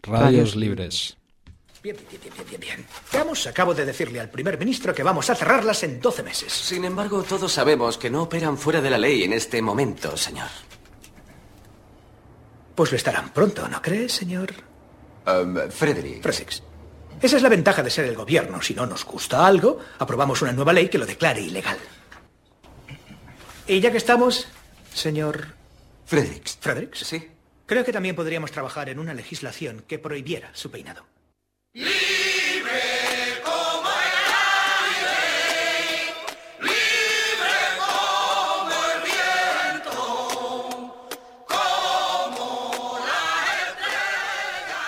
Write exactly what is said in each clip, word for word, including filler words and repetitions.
Radios Libres. Bien, bien, bien, bien, bien, bien. Veamos, acabo de decirle al primer ministro que vamos a cerrarlas en doce meses. Sin embargo, todos sabemos que no operan fuera de la ley en este momento, señor. Pues lo estarán pronto, ¿no crees, señor? Um, Frederick. Fredericks. Esa es la ventaja de ser el gobierno. Si no nos gusta algo, aprobamos una nueva ley que lo declare ilegal. Y ya que estamos, señor... Fredericks. ¿Fredericks? Sí. Creo que también podríamos trabajar en una legislación que prohibiera su peinado. Libre como el aire, libre como el viento, como la estrella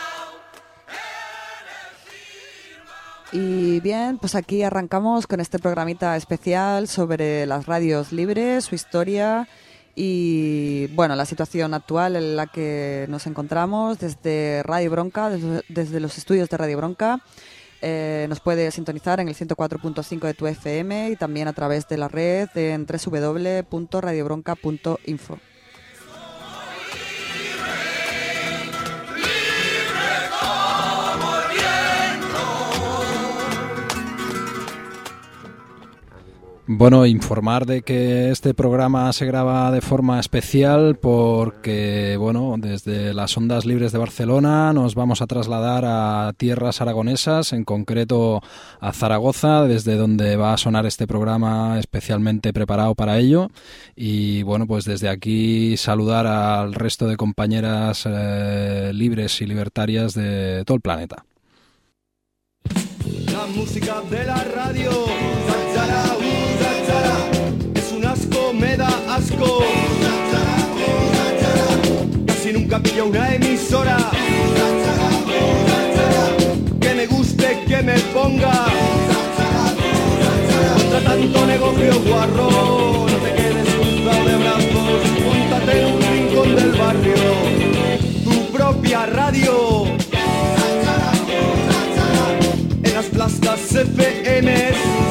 en el Y bien, pues aquí arrancamos con este programita especial sobre las radios libres, su historia y, bueno, la situación actual en la que nos encontramos desde Radio Bronca, desde, desde los estudios de Radio Bronca. Eh, nos puede sintonizar en el ciento cuatro punto cinco de tu F M y también a través de la red en doble u doble u doble u punto radio bronca punto info. Bueno, informar de que este programa se graba de forma especial porque, bueno, desde las Ondas Libres de Barcelona nos vamos a trasladar a tierras aragonesas, en concreto a Zaragoza, desde donde va a sonar este programa especialmente preparado para ello. Y, bueno, pues desde aquí saludar al resto de compañeras eh, libres y libertarias de todo el planeta. La música de la radio, zazara, uh, zazara, es un asco, me da asco. Zazara, uh, zazara, casi nunca pillo una emisora zazara, uh, zazara, que me guste, que me ponga zazara, uh, zazara, contra tanto negocio guarro. No te quedes cruzado de brazos, póntate en un rincón del barrio, tu propia radio. Las plazas F Ms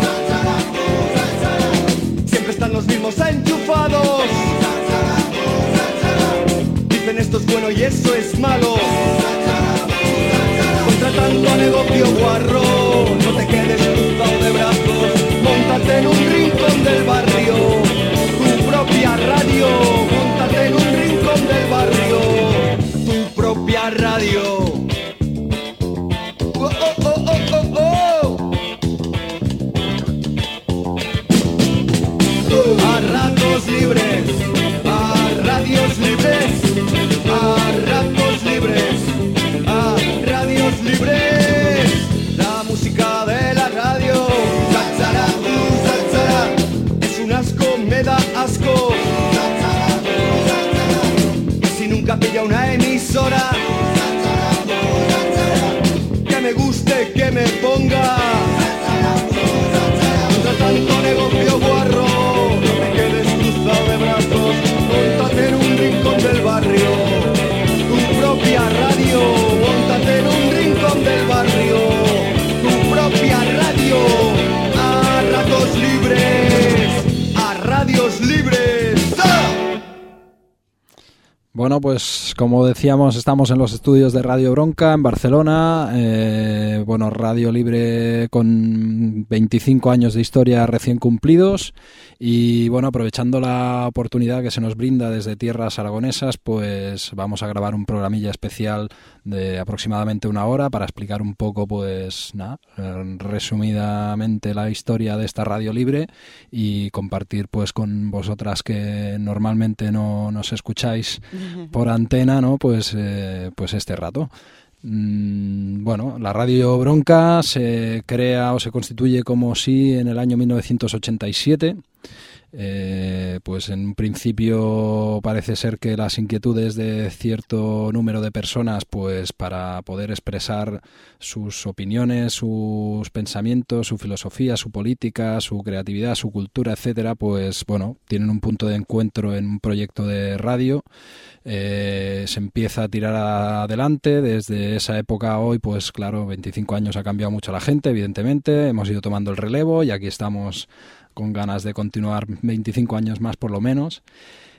siempre están los mismos enchufados. Dicen esto es bueno y eso es malo. Contra tanto negocio guarro, no te quedes cruzado de brazos, móntate en un rincón del barrio, tu propia radio. Móntate en un rincón del barrio, tu propia radio. A ratos libres, a radios libres, a ratos libres, a radios libres. La música de la radio, zazara, uh, zazara, es un asco, me da asco. Zazara, uh, zazara, casi nunca pilla una emisora zazara, uh, zazara, que me guste, que me ponga zazara, uh, zazara, contra tanto negocio guarro. De brazos, móntate en un rincón del barrio, tu propia radio. Móntate en un rincón del barrio, tu propia radio. A ratos libres, a radios libres. ¡Ah! Bueno, pues como decíamos, estamos en los estudios de Radio Bronca en Barcelona. Eh, bueno, Radio Libre con veinticinco años de historia recién cumplidos. Y bueno, aprovechando la oportunidad que se nos brinda desde tierras aragonesas, pues vamos a grabar un programilla especial de aproximadamente una hora para explicar un poco, pues nada, resumidamente la historia de esta radio libre y compartir pues con vosotras que normalmente no nos escucháis por antena, ¿no? Pues, eh, pues este rato. Bueno, la Radio Bronca se crea o se constituye como sí en el año mil novecientos ochenta y siete. Eh, pues en un principio parece ser que las inquietudes de cierto número de personas, pues para poder expresar sus opiniones, sus pensamientos, su filosofía, su política, su creatividad, su cultura, etcétera, pues bueno, tienen un punto de encuentro en un proyecto de radio. Eh, se empieza a tirar adelante desde esa época a hoy, pues claro, veinticinco años ha cambiado mucho la gente, evidentemente, hemos ido tomando el relevo y aquí estamos con ganas de continuar veinticinco años más por lo menos.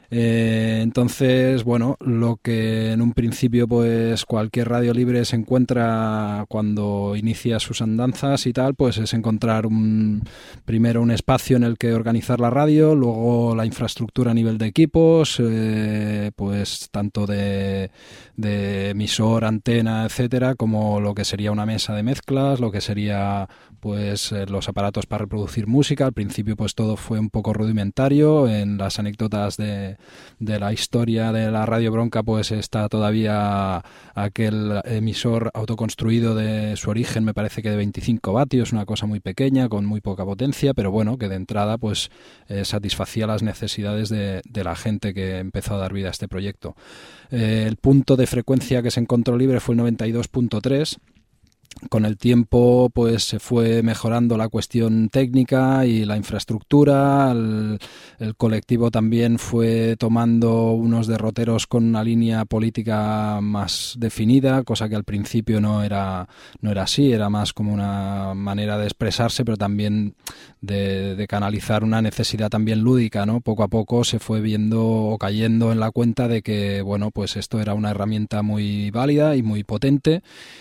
Eh, entonces, bueno, lo que en un principio pues cualquier radio libre se encuentra cuando inicia sus andanzas y tal, pues es encontrar un primero un espacio en el que organizar la radio, luego la infraestructura a nivel de equipos, eh, pues tanto de, de emisor, antena, etcétera, como lo que sería una mesa de mezclas, lo que sería pues eh, los aparatos para reproducir música. Al principio pues todo fue un poco rudimentario. En las anécdotas de de la historia de la Radio Bronca pues está todavía aquel emisor autoconstruido de su origen, me parece que de veinticinco vatios, una cosa muy pequeña con muy poca potencia, pero bueno, que de entrada pues eh, satisfacía las necesidades de, de la gente que empezó a dar vida a este proyecto. Eh, el punto de frecuencia que se encontró libre fue el noventa y dos punto tres. Con el tiempo pues se fue mejorando la cuestión técnica y la infraestructura. El, el colectivo también fue tomando unos derroteros con una línea política más definida, cosa que al principio no era, no era así, era más como una manera de expresarse, pero también de, de canalizar una necesidad también lúdica, ¿no? Poco a poco se fue viendo o cayendo en la cuenta de que, bueno, pues esto era una herramienta muy válida y muy potente,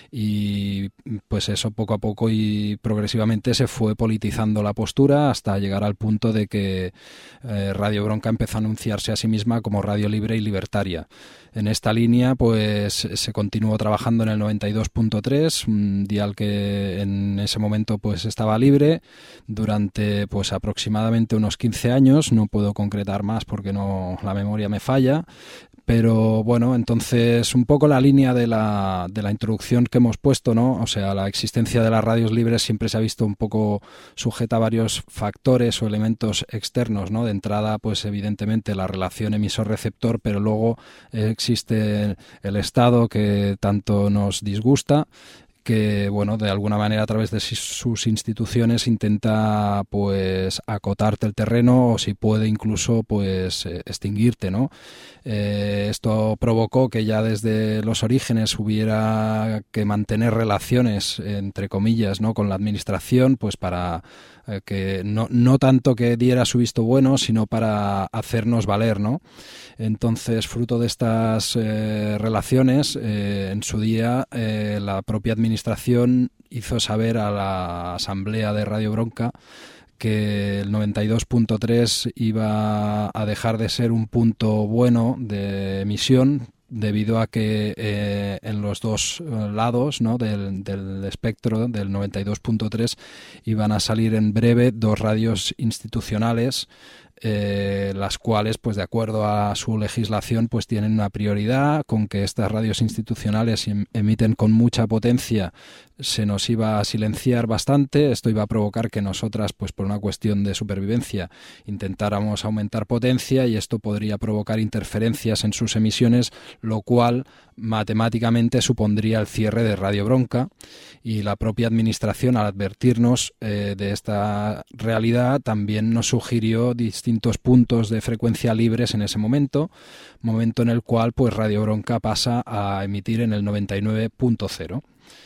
y pues eso poco a poco y progresivamente se fue politizando la postura hasta llegar al punto de que eh, Radio Bronca empezó a anunciarse a sí misma como radio libre y libertaria. En esta línea pues se continuó trabajando en el noventa y dos punto tres, un dial que en ese momento pues estaba libre durante pues aproximadamente unos quince años, no puedo concretar más porque no, la memoria me falla. Pero bueno, entonces un poco la línea de la, de la introducción que hemos puesto, ¿no? O sea, la existencia de las radios libres siempre se ha visto un poco sujeta a varios factores o elementos externos, ¿no? De entrada, pues evidentemente la relación emisor-receptor, pero luego eh, existe el Estado que tanto nos disgusta, que bueno, de alguna manera a través de sus instituciones intenta pues acotarte el terreno o si puede incluso pues extinguirte, ¿no? Eh, esto provocó que ya desde los orígenes hubiera que mantener relaciones entre comillas, ¿no? Con la administración, pues para eh, que no, no tanto que diera su visto bueno, sino para hacernos valer, ¿no? Entonces, fruto de estas eh, relaciones, eh, en su día eh, la propia administración hizo saber a la Asamblea de Radio Bronca que el noventa y dos punto tres iba a dejar de ser un punto bueno de emisión debido a que eh, en los dos lados, ¿no? del, del espectro del noventa y dos punto tres iban a salir en breve dos radios institucionales, Eh, las cuales, pues de acuerdo a su legislación, pues tienen una prioridad. Con que estas radios institucionales em- emiten con mucha potencia, se nos iba a silenciar bastante. Esto iba a provocar que nosotras, pues por una cuestión de supervivencia, intentáramos aumentar potencia, y esto podría provocar interferencias en sus emisiones, lo cual matemáticamente supondría el cierre de Radio Bronca. Y la propia administración, al advertirnos eh, de esta realidad, también nos sugirió distintos puntos de frecuencia libres en ese momento, momento en el cual pues Radio Bronca pasa a emitir en el noventa y nueve punto cero.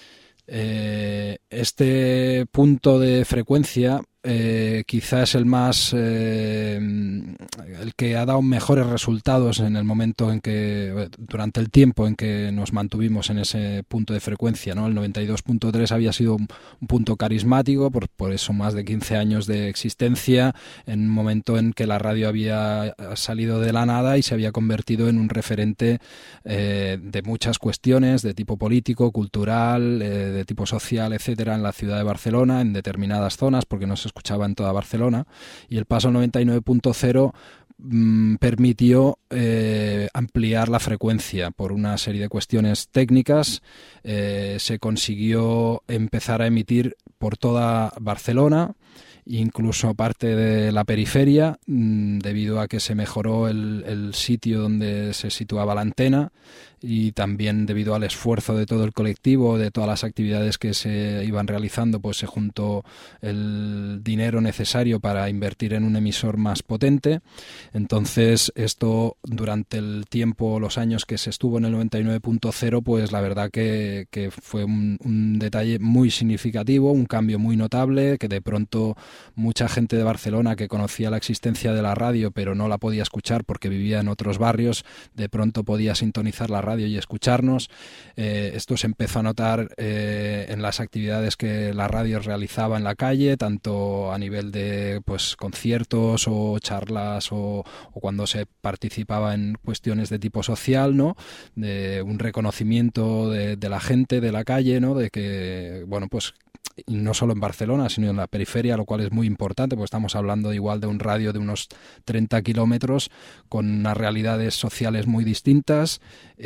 Eh, este punto de frecuencia eh, quizá es el más eh, el que ha dado mejores resultados en el momento en que, durante el tiempo en que nos mantuvimos en ese punto de frecuencia, ¿no? El noventa y dos punto tres había sido un, un punto carismático, por, por eso más de quince años de existencia, en un momento en que la radio había salido de la nada y se había convertido en un referente eh, de muchas cuestiones de tipo político, cultural, eh, de tipo social, etcétera, en la ciudad de Barcelona, en determinadas zonas, porque no se escuchaba en toda Barcelona. Y el paso al noventa y nueve punto cero mmm, permitió eh, ampliar la frecuencia por una serie de cuestiones técnicas. Eh, se consiguió empezar a emitir por toda Barcelona, incluso parte de la periferia, mmm, debido a que se mejoró el, el sitio donde se situaba la antena, y también debido al esfuerzo de todo el colectivo, de todas las actividades que se iban realizando, pues se juntó el dinero necesario para invertir en un emisor más potente. Entonces esto, durante el tiempo, los años que se estuvo en el noventa y nueve punto cero, pues la verdad que, que fue un, un detalle muy significativo, un cambio muy notable, que de pronto mucha gente de Barcelona que conocía la existencia de la radio pero no la podía escuchar porque vivía en otros barrios, de pronto podía sintonizar la radio y escucharnos. Eh, esto se empezó a notar eh, en las actividades que la radio realizaba en la calle, tanto a nivel de pues conciertos o charlas o, o cuando se participaba en cuestiones de tipo social, ¿no? De un reconocimiento de, de la gente de la calle, ¿no? De que, bueno, pues y no solo en Barcelona, sino en la periferia, lo cual es muy importante, porque estamos hablando igual de un radio de unos treinta kilómetros con unas realidades sociales muy distintas,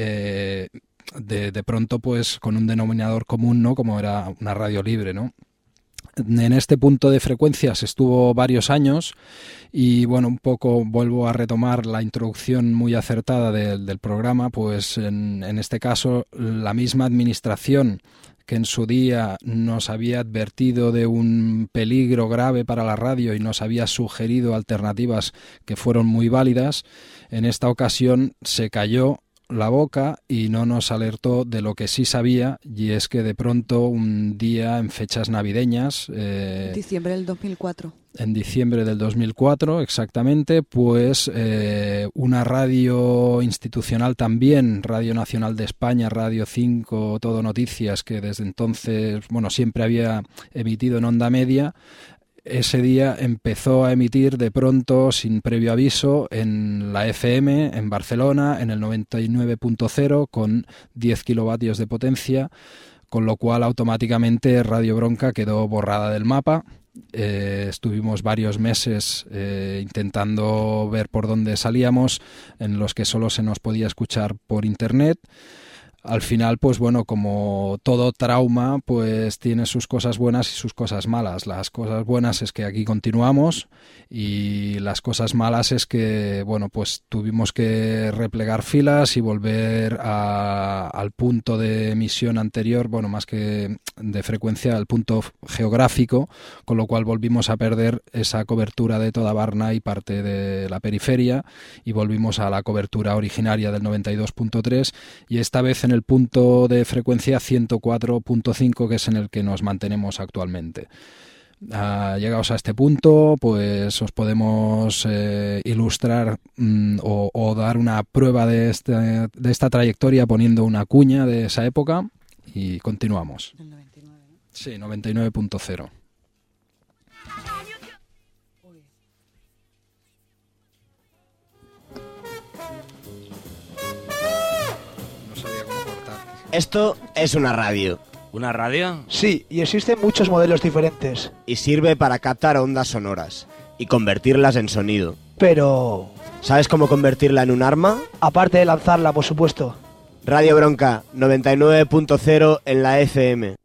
eh, de, de pronto pues con un denominador común, ¿no? Como era una radio libre, ¿no? En este punto de frecuencias estuvo varios años y bueno, un poco vuelvo a retomar la introducción muy acertada de, del programa, pues en, en este caso la misma administración que en su día nos había advertido de un peligro grave para la radio y nos había sugerido alternativas que fueron muy válidas, en esta ocasión se cayó la boca y no nos alertó de lo que sí sabía, y es que de pronto un día en fechas navideñas, eh, diciembre del dos mil cuatro, en diciembre del dos mil cuatro exactamente, pues eh, una radio institucional también, Radio Nacional de España, Radio cinco, Todo Noticias, que desde entonces, bueno, siempre había emitido en onda media, ese día empezó a emitir de pronto, sin previo aviso, en la F M, en Barcelona, en el noventa y nueve punto cero, con diez kilovatios de potencia, con lo cual automáticamente Radio Bronca quedó borrada del mapa. Eh, estuvimos varios meses eh, intentando ver por dónde salíamos, en los que solo se nos podía escuchar por internet. Al final, pues bueno, como todo trauma, pues tiene sus cosas buenas y sus cosas malas. Las cosas buenas es que aquí continuamos y las cosas malas es que, bueno, pues tuvimos que replegar filas y volver a, al punto de emisión anterior, bueno, más que de frecuencia, al punto geográfico, con lo cual volvimos a perder esa cobertura de toda Barna y parte de la periferia y volvimos a la cobertura originaria del noventa y dos punto tres y esta vez en el punto de frecuencia ciento cuatro punto cinco, que es en el que nos mantenemos actualmente. Uh, llegados a este punto, pues os podemos eh, ilustrar mm, o, o dar una prueba de, este, de esta trayectoria poniendo una cuña de esa época y continuamos. El noventa y nueve, ¿no? Sí, noventa y nueve punto cero. Esto es una radio. ¿Una radio? Sí, y existen muchos modelos diferentes. Y sirve para captar ondas sonoras y convertirlas en sonido. Pero... ¿sabes cómo convertirla en un arma? aparte de lanzarla, por supuesto. Radio Bronca, noventa y nueve punto cero en la F M.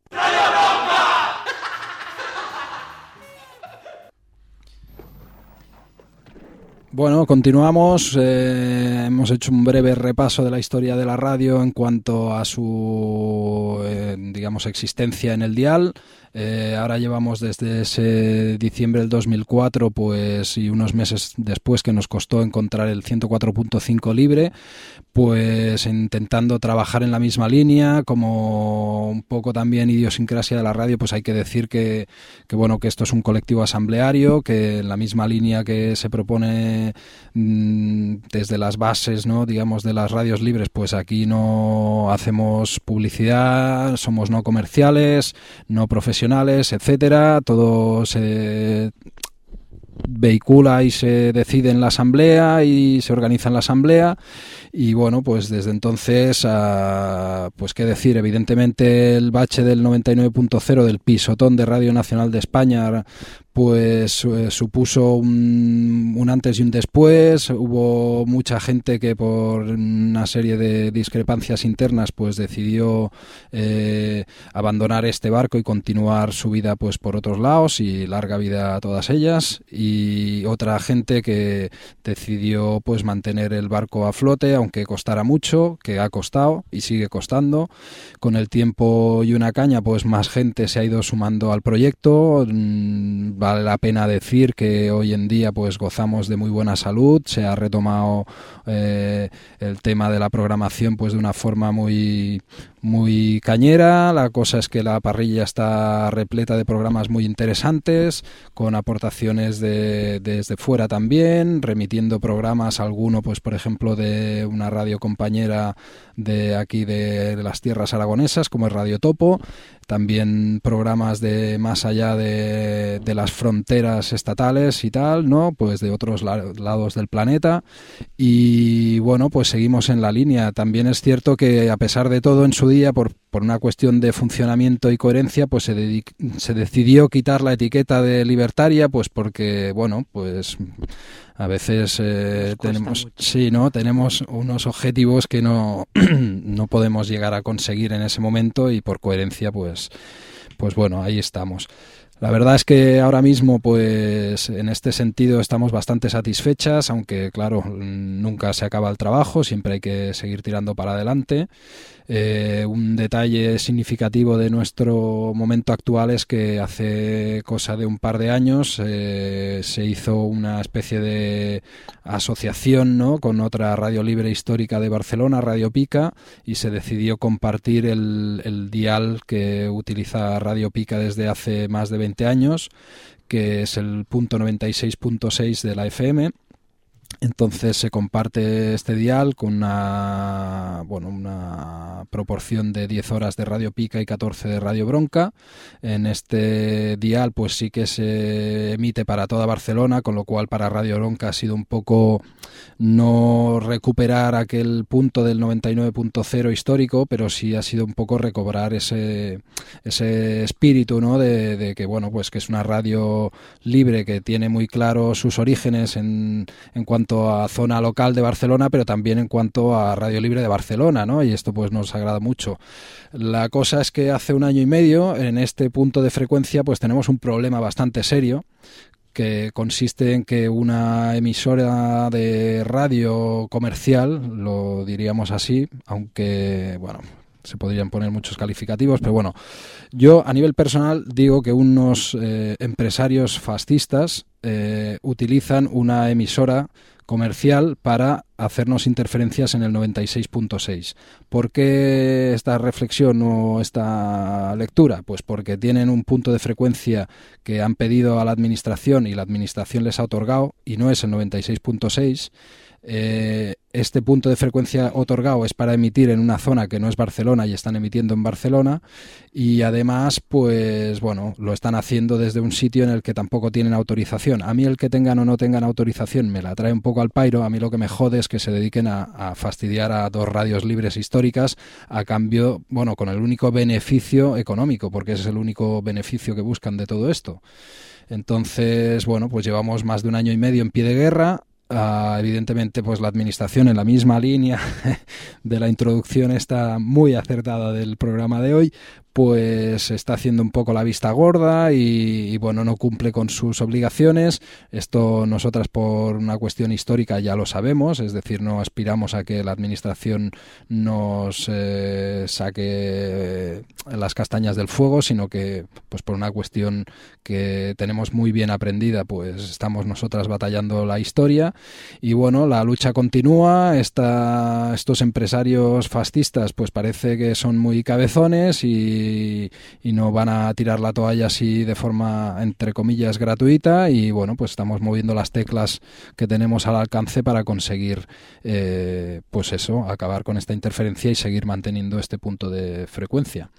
Bueno, continuamos. Eh, hemos hecho un breve repaso de la historia de la radio en cuanto a su, eh, digamos, existencia en el dial. Eh, ahora llevamos desde ese diciembre del dos mil cuatro, pues, y unos meses después que nos costó encontrar el ciento cuatro punto cinco libre, pues intentando trabajar en la misma línea, como un poco también idiosincrasia de la radio, pues hay que decir que, que bueno, que esto es un colectivo asambleario, que en la misma línea que se propone mmm, desde las bases, ¿no?, digamos, de las radios libres, pues aquí no hacemos publicidad, somos no comerciales, no profesionales, etcétera. Todo se vehicula y se decide en la asamblea y se organiza en la asamblea y bueno, pues desde entonces uh, pues qué decir, evidentemente el bache del noventa y nueve punto cero del pisotón de Radio Nacional de España pues eh, supuso un, un antes y un después. Hubo mucha gente que por una serie de discrepancias internas pues decidió eh, abandonar este barco y continuar su vida pues por otros lados, y larga vida a todas ellas, y otra gente que decidió pues mantener el barco a flote aunque costara mucho, que ha costado y sigue costando. Con el tiempo y una caña pues más gente se ha ido sumando al proyecto. Vale la pena decir que hoy en día pues gozamos de muy buena salud, se ha retomado eh, el tema de la programación pues de una forma muy muy cañera. La cosa es que la parrilla está repleta de programas muy interesantes, con aportaciones de, de desde fuera también, remitiendo programas, alguno pues por ejemplo de una radio compañera de aquí de, de las tierras aragonesas, como es Radio Topo, también programas de más allá de, de las fronteras estatales y tal, ¿no? Pues de otros la, lados del planeta. Y bueno, pues seguimos en la línea. También es cierto que a pesar de todo en su día, por, por una cuestión de funcionamiento y coherencia, pues se, dedic- se decidió quitar la etiqueta de libertaria, pues porque, bueno, pues a veces eh, tenemos mucho. sí, ¿no? Tenemos unos objetivos que no, no podemos llegar a conseguir en ese momento y por coherencia, pues, pues bueno, ahí estamos. La verdad es que ahora mismo, pues en este sentido estamos bastante satisfechas, aunque claro, nunca se acaba el trabajo, siempre hay que seguir tirando para adelante. Eh, un detalle significativo de nuestro momento actual es que hace cosa de un par de años eh, se hizo una especie de asociación, ¿no?, con otra radio libre histórica de Barcelona, Radio Pica, y se decidió compartir el, el dial que utiliza Radio Pica desde hace más de veinte años, que es el punto noventa y seis punto seis de la F M. Entonces se comparte este dial con una, bueno, una proporción de diez horas de Radio Pica y catorce de Radio Bronca. En este dial pues sí que se emite para toda Barcelona, con lo cual para Radio Bronca ha sido un poco no recuperar aquel punto del noventa y nueve punto cero histórico, pero sí ha sido un poco recobrar ese, ese espíritu, ¿no?, de, de que bueno, pues que es una radio libre que tiene muy claro sus orígenes en, en cuanto a zona local de Barcelona, pero también en cuanto a Radio Libre de Barcelona, ¿no? Y esto pues nos agrada mucho. La cosa es que hace un año y medio en este punto de frecuencia pues tenemos un problema bastante serio, que consiste en que una emisora de radio comercial, lo diríamos así, aunque bueno, se podrían poner muchos calificativos, pero bueno, yo a nivel personal digo que unos eh, empresarios fascistas eh, utilizan una emisora comercial para hacernos interferencias en el noventa y seis punto seis. ¿Por qué esta reflexión o esta lectura? Pues porque tienen un punto de frecuencia que han pedido a la administración y la administración les ha otorgado y no es el noventa y seis punto seis. Eh, este punto de frecuencia otorgado es para emitir en una zona que no es Barcelona y están emitiendo en Barcelona, y además pues bueno, lo están haciendo desde un sitio en el que tampoco tienen autorización. A mí el que tengan o no tengan autorización me la trae un poco al pairo. A mí lo que me jode es que se dediquen a, a fastidiar a dos radios libres históricas a cambio, bueno, con el único beneficio económico, porque ese es el único beneficio que buscan de todo esto. Entonces, bueno, pues llevamos más de un año y medio en pie de guerra. Uh, evidentemente pues la administración, en la misma línea de la introducción esta muy acertada del programa de hoy, pues está haciendo un poco la vista gorda y, y bueno, no cumple con sus obligaciones. Esto nosotras por una cuestión histórica ya lo sabemos, es decir, no aspiramos a que la administración nos eh, saque las castañas del fuego, sino que pues por una cuestión que tenemos muy bien aprendida, pues estamos nosotras batallando la historia. Y bueno, la lucha continúa. Esta, estos empresarios fascistas pues parece que son muy cabezones y, y no van a tirar la toalla así de forma, entre comillas, gratuita, y bueno, pues estamos moviendo las teclas que tenemos al alcance para conseguir eh, pues eso, acabar con esta interferencia y seguir manteniendo este punto de frecuencia.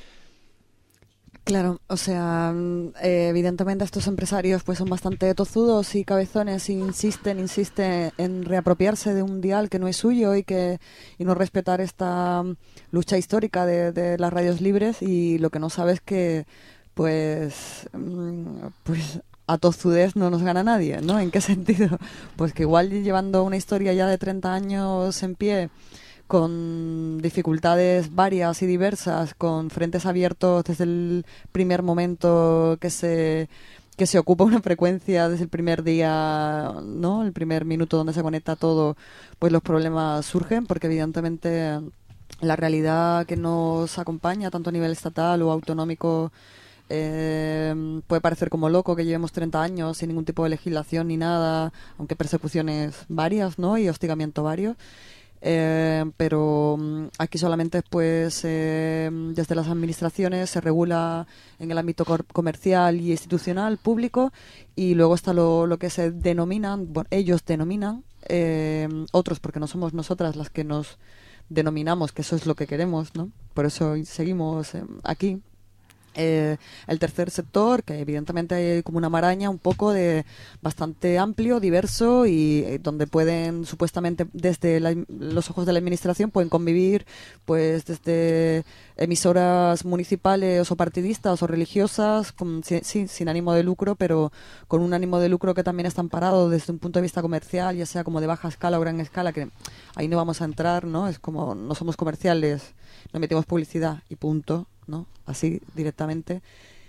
Claro, o sea, eh, evidentemente estos empresarios pues son bastante tozudos y cabezones e insisten, insisten en reapropiarse de un dial que no es suyo y que y no respetar esta lucha histórica de, de las radios libres, y lo que no sabe es que pues pues a tozudez no nos gana nadie, ¿no? ¿En qué sentido? Pues que igual llevando una historia ya de treinta años en pie, con dificultades varias y diversas, con frentes abiertos desde el primer momento que se que se ocupa una frecuencia, desde el primer día, ¿no?, el primer minuto donde se conecta todo, pues los problemas surgen, porque evidentemente la realidad que nos acompaña, tanto a nivel estatal o autonómico, eh, puede parecer como loco que llevemos treinta años sin ningún tipo de legislación ni nada, aunque persecuciones varias, ¿no?, y hostigamiento varios. Eh, pero mm, aquí solamente pues eh, desde las administraciones se regula en el ámbito cor- comercial y institucional público, y luego está lo, lo que se denominan, bueno, ellos denominan, eh, otros, porque no somos nosotras las que nos denominamos que eso es lo que queremos, ¿no? Por eso seguimos eh, aquí. Eh, el tercer sector, que evidentemente hay como una maraña un poco de bastante amplio, diverso, y eh, donde pueden supuestamente desde la, los ojos de la administración pueden convivir pues desde emisoras municipales o partidistas o religiosas con, sí, sí, sin ánimo de lucro, pero con un ánimo de lucro que también está amparado desde un punto de vista comercial, ya sea como de baja escala o gran escala, que ahí no vamos a entrar, ¿no? Es como no somos comerciales, no metimos publicidad y punto, ¿no? Así directamente.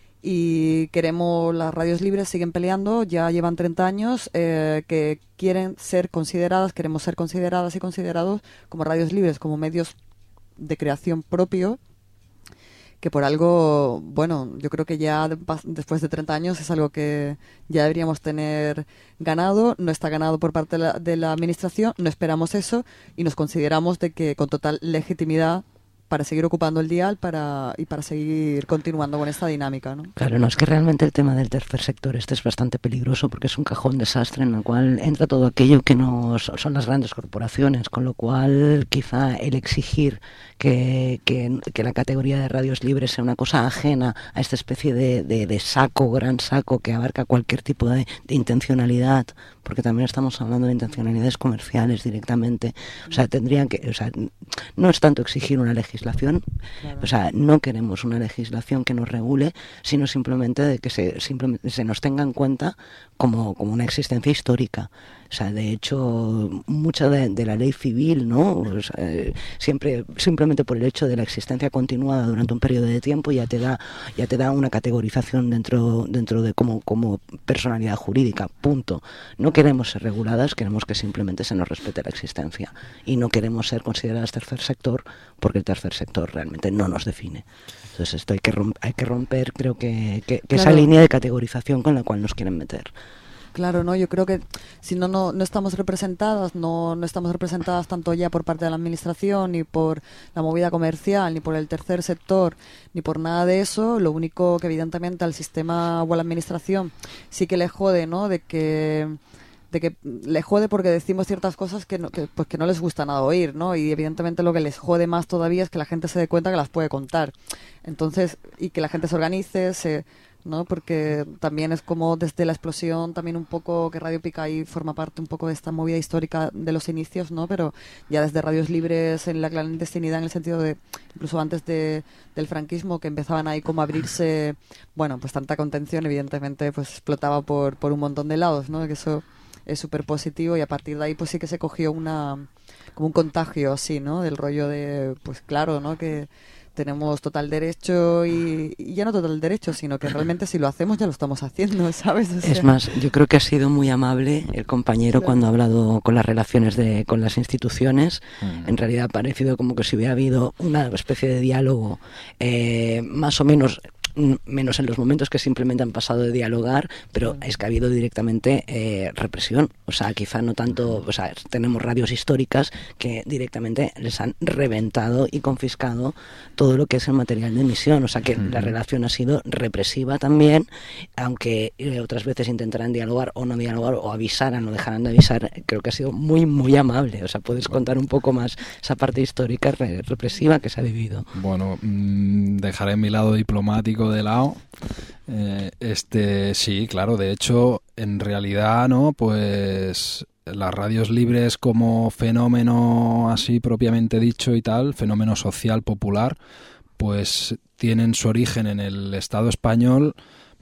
Y queremos, las radios libres siguen peleando, ya llevan treinta años, eh, que quieren ser consideradas, queremos ser consideradas y considerados como radios libres, como medios de creación propio, que por algo, bueno, yo creo que ya de, después de treinta años es algo que ya deberíamos tener ganado, no está ganado por parte de la, de la administración, no esperamos eso y nos consideramos de que con total legitimidad para seguir ocupando el dial para y para seguir continuando con esta dinámica, ¿no? Claro, no, es que realmente el tema del tercer sector este es bastante peligroso porque es un cajón desastre en el cual entra todo aquello que no son las grandes corporaciones, con lo cual quizá el exigir que, que, que la categoría de radios libres sea una cosa ajena a esta especie de, de, de saco, gran saco que abarca cualquier tipo de, de intencionalidad, porque también estamos hablando de intencionalidades comerciales directamente, o sea, tendrían que, o sea, no es tanto exigir una legislación, claro. O sea, no queremos una legislación que nos regule, sino simplemente de que se, simplemente se nos tenga en cuenta como, como una existencia histórica. O sea, de hecho, mucha de, de la ley civil, ¿no? O sea, siempre, simplemente por el hecho de la existencia continuada durante un periodo de tiempo ya te da, ya te da una categorización dentro, dentro de como, como personalidad jurídica, punto. No queremos ser reguladas, queremos que simplemente se nos respete la existencia. Y no queremos ser consideradas tercer sector, porque el tercer sector realmente no nos define. Entonces esto hay que romper, hay que romper creo que, que, que claro. Esa línea de categorización con la cual nos quieren meter. Claro, no, yo creo que si no, no, no estamos representadas, no, no estamos representadas tanto ya por parte de la administración, ni por la movida comercial, ni por el tercer sector, ni por nada de eso. Lo único que evidentemente al sistema o a la administración sí que le jode, ¿no? De que de que le jode porque decimos ciertas cosas que no, que, pues que no les gusta nada oír, ¿no? Y evidentemente lo que les jode más todavía es que la gente se dé cuenta que las puede contar. Entonces, y que la gente se organice, se... ¿no? Porque también es como desde la explosión también un poco que Radio Pica ahí forma parte un poco de esta movida histórica de los inicios, ¿no? Pero ya desde radios libres en la clandestinidad, en el sentido de incluso antes de, del franquismo, que empezaban ahí como a abrirse, bueno, pues tanta contención evidentemente pues explotaba por, por un montón de lados, ¿no? Que eso es súper positivo, y a partir de ahí pues sí que se cogió una como un contagio así, ¿no? Del rollo de, pues claro, ¿no? Que tenemos total derecho y, y ya no total derecho, sino que realmente si lo hacemos ya lo estamos haciendo, ¿sabes? O sea, es más, yo creo que ha sido muy amable el compañero claro. Cuando ha hablado con las relaciones de con las instituciones. Mm. En realidad ha parecido como que si hubiera habido una especie de diálogo eh, más o menos... menos en los momentos que simplemente han pasado de dialogar, pero es que ha habido directamente eh, represión, o sea, quizá no tanto, o sea, tenemos radios históricas que directamente les han reventado y confiscado todo lo que es el material de emisión, o sea que uh-huh. La relación ha sido represiva también, aunque eh, otras veces intentarán dialogar o no dialogar o avisaran o dejarán de avisar, creo que ha sido muy muy amable, o sea, puedes contar un poco más esa parte histórica re- represiva que se ha vivido. Bueno, mmm, dejaré mi lado diplomático de lado. Eh, este sí, claro, de hecho, en realidad, ¿no? Pues las radios libres como fenómeno así propiamente dicho y tal, fenómeno social popular, pues tienen su origen en el Estado español,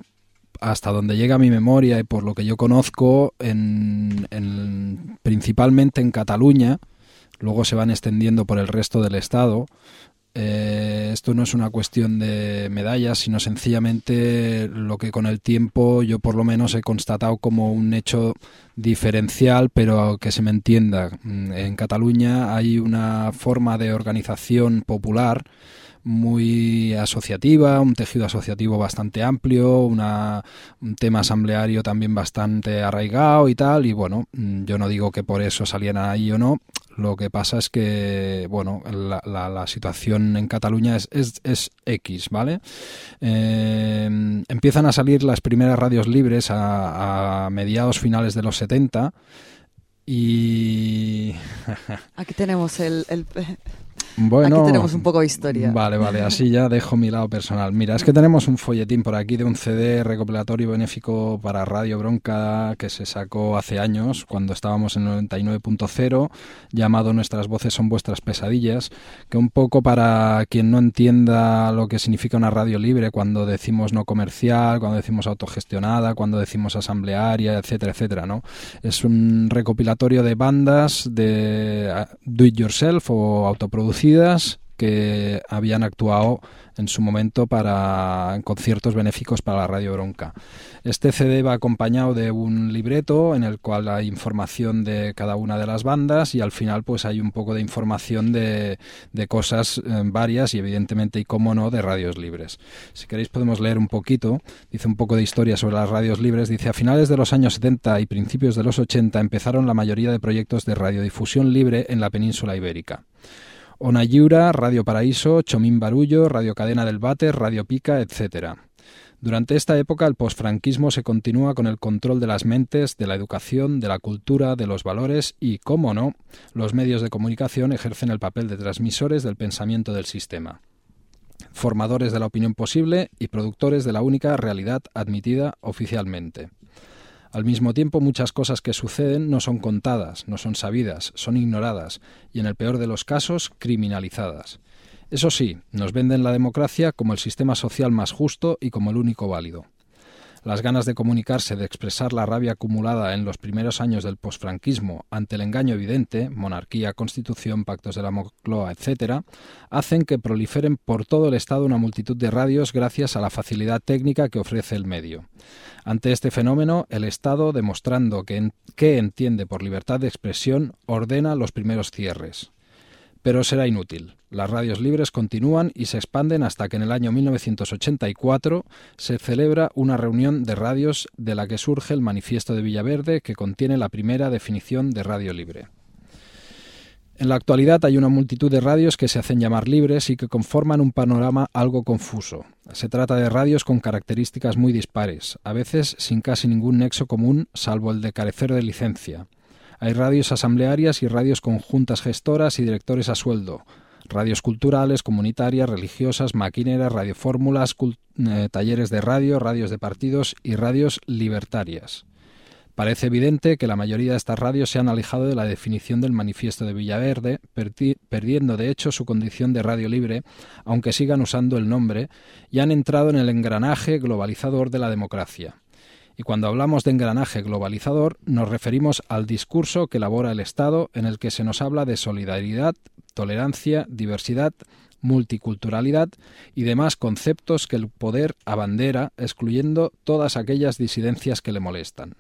hasta donde llega mi memoria y por lo que yo conozco, en, en, principalmente en Cataluña, luego se van extendiendo por el resto del Estado. Eh, esto no es una cuestión de medallas, sino sencillamente lo que con el tiempo yo por lo menos he constatado como un hecho diferencial, pero que se me entienda. En Cataluña hay una forma de organización popular muy asociativa, un tejido asociativo bastante amplio, una, un tema asambleario también bastante arraigado y tal, y bueno, yo no digo que por eso salían ahí o no, Lo que pasa es que, bueno, la, la, la situación en Cataluña es, es, es X, ¿vale? Eh, empiezan a salir las primeras radios libres a, a mediados finales de los setenta y... Aquí tenemos el... el... Bueno, aquí tenemos un poco de historia. Vale, vale, así ya dejo mi lado personal. Mira, es que tenemos un folletín por aquí de un C D recopilatorio benéfico para Radio Bronca que se sacó hace años, cuando estábamos en noventa y nueve punto cero, llamado Nuestras voces son vuestras pesadillas, que un poco para quien no entienda lo que significa una radio libre, cuando decimos no comercial, cuando decimos autogestionada, cuando decimos asamblearia, etcétera, etcétera, ¿no? Es un recopilatorio de bandas de do it yourself o autoproducidas que habían actuado en su momento para en conciertos benéficos para la Radio Bronca. Este C D va acompañado de un libreto en el cual hay información de cada una de las bandas y al final pues hay un poco de información de, de cosas eh, varias y evidentemente, y cómo no, de radios libres. Si queréis podemos leer un poquito. Dice un poco de historia sobre las radios libres. Dice: a finales de los años setenta y principios de los ochenta empezaron la mayoría de proyectos de radiodifusión libre en la península ibérica. Ona Lliure, Radio Paraíso, Chomín Barullo, Radio Cadena del Váter, Radio Pica, etcétera. Durante esta época el posfranquismo se continúa con el control de las mentes, de la educación, de la cultura, de los valores y, cómo no, los medios de comunicación ejercen el papel de transmisores del pensamiento del sistema, formadores de la opinión posible y productores de la única realidad admitida oficialmente. Al mismo tiempo, muchas cosas que suceden no son contadas, no son sabidas, son ignoradas y, en el peor de los casos, criminalizadas. Eso sí, nos venden la democracia como el sistema social más justo y como el único válido. Las ganas de comunicarse, de expresar la rabia acumulada en los primeros años del posfranquismo ante el engaño evidente, monarquía, constitución, pactos de la Moncloa, etcétera, hacen que proliferen por todo el Estado una multitud de radios gracias a la facilidad técnica que ofrece el medio. Ante este fenómeno, el Estado, demostrando que, en, que entiende por libertad de expresión, ordena los primeros cierres. Pero será inútil. Las radios libres continúan y se expanden hasta que en el año mil novecientos ochenta y cuatro se celebra una reunión de radios de la que surge el Manifiesto de Villaverde, que contiene la primera definición de radio libre. En la actualidad hay una multitud de radios que se hacen llamar libres y que conforman un panorama algo confuso. Se trata de radios con características muy dispares, a veces sin casi ningún nexo común salvo el de carecer de licencia. Hay radios asamblearias y radios con juntas gestoras y directores a sueldo, radios culturales, comunitarias, religiosas, maquineras, radiofórmulas, cult- eh, talleres de radio, radios de partidos y radios libertarias. Parece evidente que la mayoría de estas radios se han alejado de la definición del Manifiesto de Villaverde, perdi- perdiendo de hecho su condición de radio libre, aunque sigan usando el nombre, y han entrado en el engranaje globalizador de la democracia. Y cuando hablamos de engranaje globalizador, nos referimos al discurso que elabora el Estado, en el que se nos habla de solidaridad, tolerancia, diversidad, multiculturalidad y demás conceptos que el poder abandera, excluyendo todas aquellas disidencias que le molestan.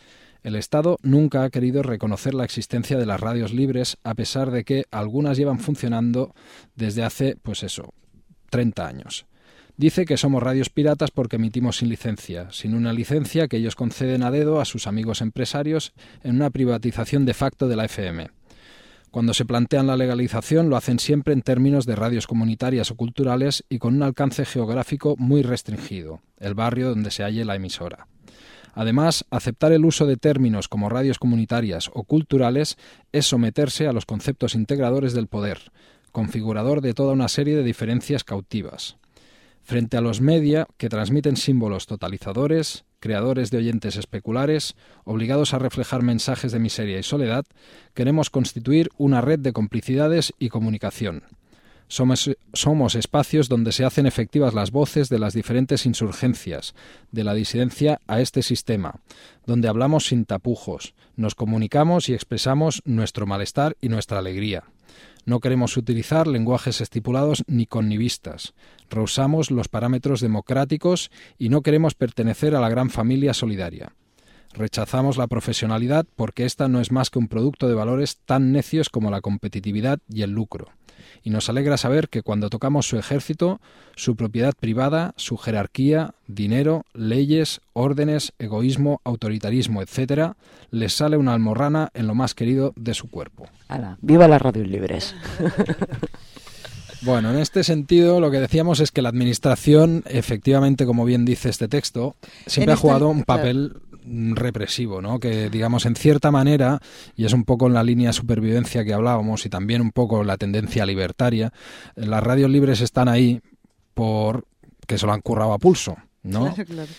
El Estado nunca ha querido reconocer la existencia de las radios libres, a pesar de que algunas llevan funcionando desde hace, pues eso, treinta años. Dice que somos radios piratas porque emitimos sin licencia, sin una licencia que ellos conceden a dedo a sus amigos empresarios en una privatización de facto de la F M. Cuando se plantean la legalización lo hacen siempre en términos de radios comunitarias o culturales y con un alcance geográfico muy restringido, el barrio donde se halle la emisora. Además, aceptar el uso de términos como radios comunitarias o culturales es someterse a los conceptos integradores del poder, configurador de toda una serie de diferencias cautivas. Frente a los media que transmiten símbolos totalizadores, creadores de oyentes especulares, obligados a reflejar mensajes de miseria y soledad, queremos constituir una red de complicidades y comunicación. Somos, somos espacios donde se hacen efectivas las voces de las diferentes insurgencias, de la disidencia a este sistema, donde hablamos sin tapujos, nos comunicamos y expresamos nuestro malestar y nuestra alegría. No queremos utilizar lenguajes estipulados ni connivistas. Rehusamos los parámetros democráticos y no queremos pertenecer a la gran familia solidaria. Rechazamos la profesionalidad porque esta no es más que un producto de valores tan necios como la competitividad y el lucro. Y nos alegra saber que cuando tocamos su ejército, su propiedad privada, su jerarquía, dinero, leyes, órdenes, egoísmo, autoritarismo, etcétera, les sale una almorrana en lo más querido de su cuerpo. ¡Hala! ¡Viva las radios libres! Bueno, en este sentido lo que decíamos es que la administración, efectivamente, como bien dice este texto, siempre En ha jugado este- un papel represivo, ¿no? Que, digamos, en cierta manera, y es un poco en la línea de supervivencia que hablábamos y también un poco la tendencia libertaria, las radios libres están ahí por que se lo han currado a pulso, ¿no? Claro, claro.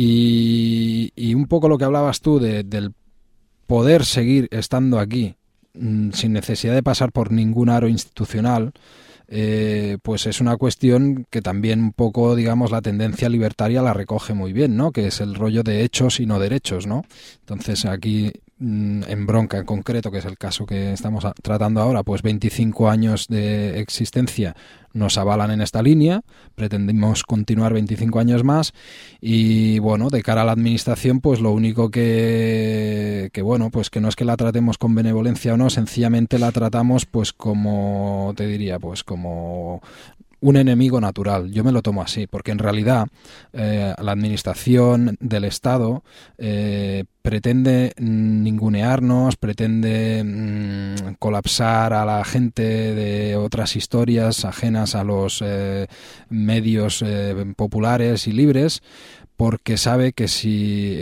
Y, y un poco lo que hablabas tú de, del poder seguir estando aquí mm, sin necesidad de pasar por ningún aro institucional, eh, pues es una cuestión que también un poco, digamos, la tendencia libertaria la recoge muy bien, ¿no? Que es el rollo de hechos y no derechos, ¿no? Entonces aquí mm, en Bronca en concreto, que es el caso que estamos a- tratando ahora, pues veinticinco años de existencia nos avalan en esta línea, pretendemos continuar veinticinco años más y bueno, de cara a la administración, pues lo único que, que bueno, pues que no es que la tratemos con benevolencia o no, sencillamente la tratamos pues como, te diría, pues como un enemigo natural. Yo me lo tomo así, porque en realidad eh, la administración del Estado eh, pretende mm, ningunearnos, pretende mm, colapsar a la gente de otras historias ajenas a los eh, medios eh, populares y libres, porque sabe que si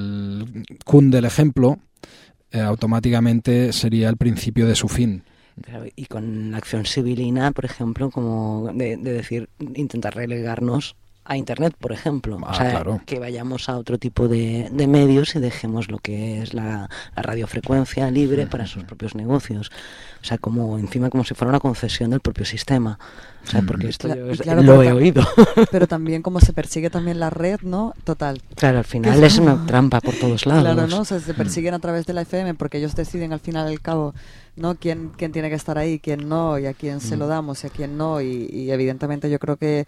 el cunde el ejemplo, eh, automáticamente sería el principio de su fin. Claro, y con la acción civilina, por ejemplo, como de, de decir, intentar relegarnos a Internet, por ejemplo. Ah, o sea, claro. que vayamos a otro tipo de, de medios y dejemos lo que es la, la radiofrecuencia libre para sus propios negocios. O sea, como encima como si fuera una concesión del propio sistema. O sea, porque esto Cla- yo y es- claro, lo pero he ta- oído. Pero también como se persigue también la red, ¿no? Total. Claro, al final Que es una trampa por todos lados. Claro, ¿no? O sea, se persiguen a través de la F M porque ellos deciden al final y al cabo, ¿no? Quién, quién tiene que estar ahí, quién no, y a quién se lo damos y a quién no. Y, y evidentemente yo creo que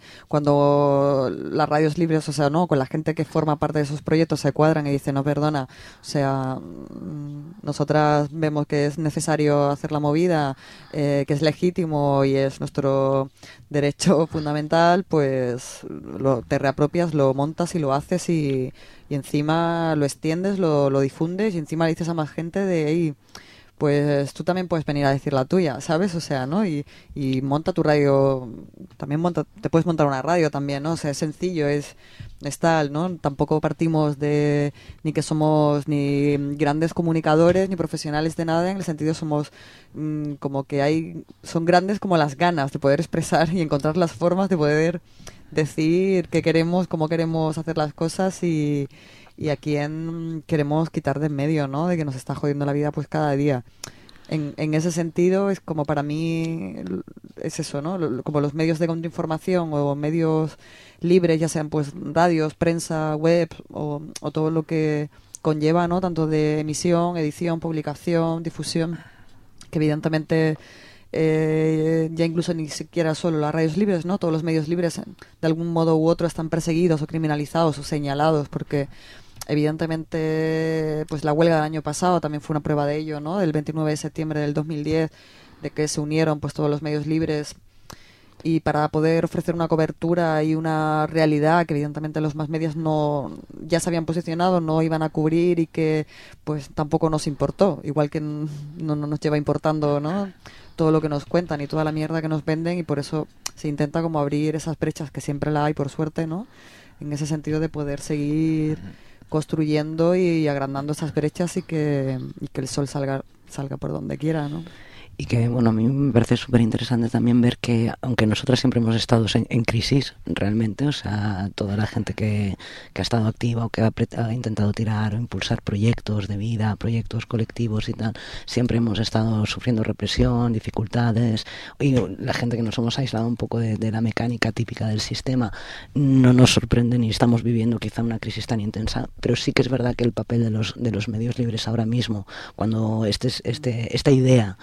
cuando las radios libres, o sea, ¿no? Con la gente que forma parte de esos proyectos se cuadran y dicen, no, perdona, o sea, mm, nosotras vemos que es necesario hacer la movida, eh, que es legítimo y es nuestro derecho fundamental, pues lo, te reapropias, lo montas y lo haces y, y encima lo extiendes, lo, lo difundes y encima le dices a más gente de ahí, pues tú también puedes venir a decir la tuya, ¿sabes? O sea, ¿no? Y, y monta tu radio, también monta, te puedes montar una radio también, ¿no? O sea, es sencillo, es, es tal, ¿no? Tampoco partimos de ni que somos ni grandes comunicadores ni profesionales de nada, en el sentido somos mm, como que hay, son grandes como las ganas de poder expresar y encontrar las formas de poder decir qué queremos, cómo queremos hacer las cosas y, y a quién queremos quitar de en medio, ¿no? De que nos está jodiendo la vida pues cada día. En, en ese sentido es como para mí es eso, ¿no? Lo- Como los medios de contrainformación o medios libres, ya sean pues radios, prensa, web o, o todo lo que conlleva, ¿no? Tanto de emisión, edición, publicación, difusión, que evidentemente eh, ya incluso ni siquiera solo las radios libres, ¿no? Todos los medios libres eh, de algún modo u otro están perseguidos o criminalizados o señalados porque evidentemente pues la huelga del año pasado también fue una prueba de ello, ¿no? Del veintinueve de septiembre del dos mil diez, de que se unieron pues todos los medios libres y para poder ofrecer una cobertura y una realidad que evidentemente los más medios no ya se habían posicionado, no iban a cubrir y que pues tampoco nos importó, igual que n- no, no nos lleva importando, ¿no? Todo lo que nos cuentan y toda la mierda que nos venden y por eso se intenta como abrir esas brechas que siempre la hay por suerte, ¿no? En ese sentido de poder seguir construyendo y agrandando esas brechas y que, y que el sol salga salga por donde quiera, ¿no? Y que, bueno, a mí me parece súper interesante también ver que, aunque nosotras siempre hemos estado en, en crisis, realmente, o sea, toda la gente que, que ha estado activa o que ha, apret- ha intentado tirar o impulsar proyectos de vida, proyectos colectivos y tal, siempre hemos estado sufriendo represión, dificultades, y la gente que nos hemos aislado un poco de, de la mecánica típica del sistema, no nos sorprende ni estamos viviendo quizá una crisis tan intensa, pero sí que es verdad que el papel de los, de los medios libres ahora mismo, cuando este, este, esta idea de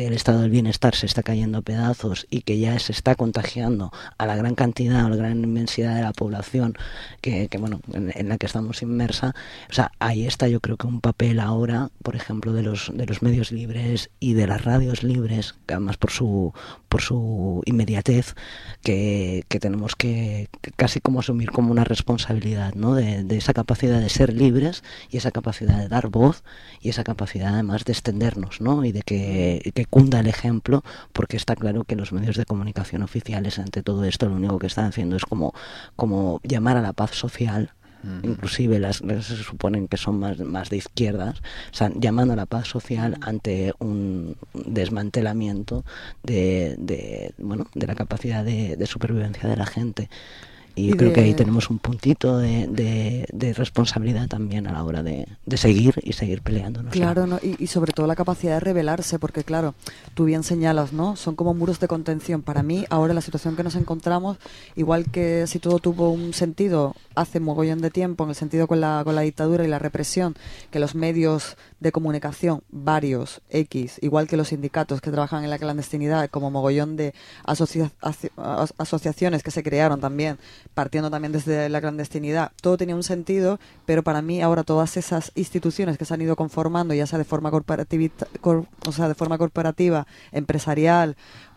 el estado del bienestar se está cayendo a pedazos y que ya se está contagiando a la gran cantidad, a la gran inmensidad de la población que, que bueno, en, en la que estamos inmersa, o sea, ahí está yo creo que un papel ahora, por ejemplo, de los de los medios libres y de las radios libres, que además por su por su inmediatez, que, que tenemos que, que casi como asumir como una responsabilidad, ¿no? De, de esa capacidad de ser libres y esa capacidad de dar voz y esa capacidad además de extendernos, ¿no? Y de que, que cunda el ejemplo, porque está claro que los medios de comunicación oficiales ante todo esto lo único que están haciendo es como, como llamar a la paz social. Uh-huh. Inclusive las, las se suponen que son más, más de izquierdas, o sea, llamando a la paz social ante un desmantelamiento de, de bueno de la capacidad de, de supervivencia de la gente. Y, y creo de... que ahí tenemos un puntito de, de, de responsabilidad también a la hora de, de seguir y seguir peleándonos. Claro, ¿no? y, y sobre todo la capacidad de rebelarse, porque claro, tú bien señalas, ¿no? Son como muros de contención. Para mí, ahora la situación que nos encontramos, igual que si todo tuvo un sentido hace mogollón de tiempo, en el sentido con la, con la dictadura y la represión, que los medios de comunicación, varios, X, igual que los sindicatos que trabajan en la clandestinidad, como mogollón de asocia- aso- asociaciones que se crearon también, partiendo también desde la clandestinidad, todo tenía un sentido, pero para mí ahora todas esas instituciones que se han ido conformando, ya sea de forma corporativa, cor, o sea, de forma corporativa, empresarial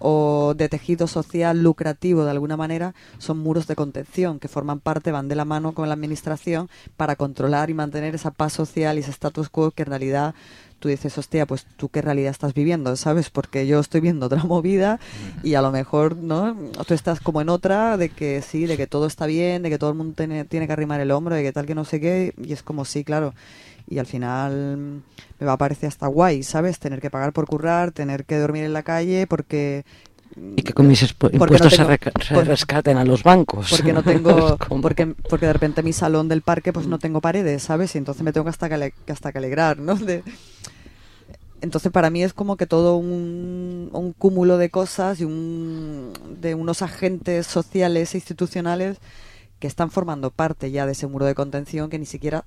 o de tejido social lucrativo de alguna manera, son muros de contención que forman parte, van de la mano con la administración para controlar y mantener esa paz social y ese status quo que en realidad tú dices, hostia, pues tú qué realidad estás viviendo, ¿sabes? Porque yo estoy viendo otra movida y a lo mejor, ¿no? Tú estás como en otra de que sí, de que todo está bien, de que todo el mundo tiene, tiene que arrimar el hombro, de que tal que no sé qué, y es como sí, claro. Y al final me va a parecer hasta guay, ¿sabes? Tener que pagar por currar, tener que dormir en la calle porque... Y que con mis impuestos no tengo, se, reca- se por, rescaten a los bancos. Porque no tengo, porque, porque de repente mi salón del parque pues no tengo paredes, ¿sabes? Y entonces me tengo que hasta que, ale, que hasta que alegrar, ¿no? De, entonces para mí es como que todo un, un cúmulo de cosas y un, de unos agentes sociales e institucionales que están formando parte ya de ese muro de contención que ni siquiera,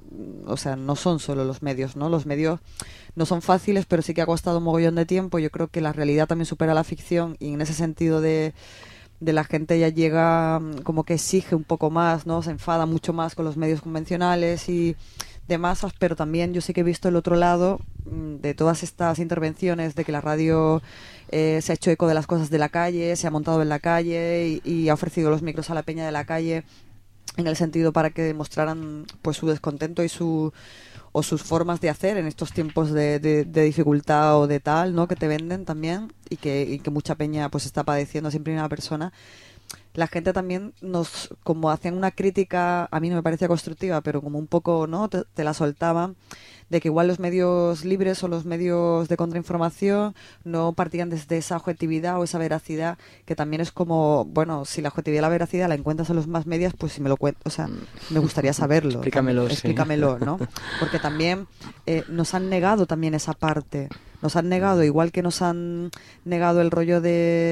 o sea, no son solo los medios, ¿no? Los medios no son fáciles, pero sí que ha costado un mogollón de tiempo. Yo creo que la realidad también supera la ficción y en ese sentido de, de la gente ya llega como que exige un poco más, ¿no? Se enfada mucho más con los medios convencionales y de masas, pero también yo sí que he visto el otro lado de todas estas intervenciones de que la radio eh, se ha hecho eco de las cosas de la calle, se ha montado en la calle y, y ha ofrecido los micros a la peña de la calle en el sentido para que demostraran pues su descontento y su o sus formas de hacer en estos tiempos de, de, de dificultad o de tal, ¿no? Que te venden también y que, y que mucha peña pues está padeciendo así en primera persona. La gente también nos, como hacían una crítica, a mí no me parecía constructiva, pero como un poco, ¿no? Te, te la soltaban, de que igual los medios libres o los medios de contrainformación no partían desde esa objetividad o esa veracidad, que también es como, bueno, si la objetividad y la veracidad la encuentras en los más medios, pues si me lo cuento, o sea, me gustaría saberlo. Explícamelo, también, explícamelo, sí. ¿no? Porque también eh, nos han negado también esa parte. Nos han negado, igual que nos han negado el rollo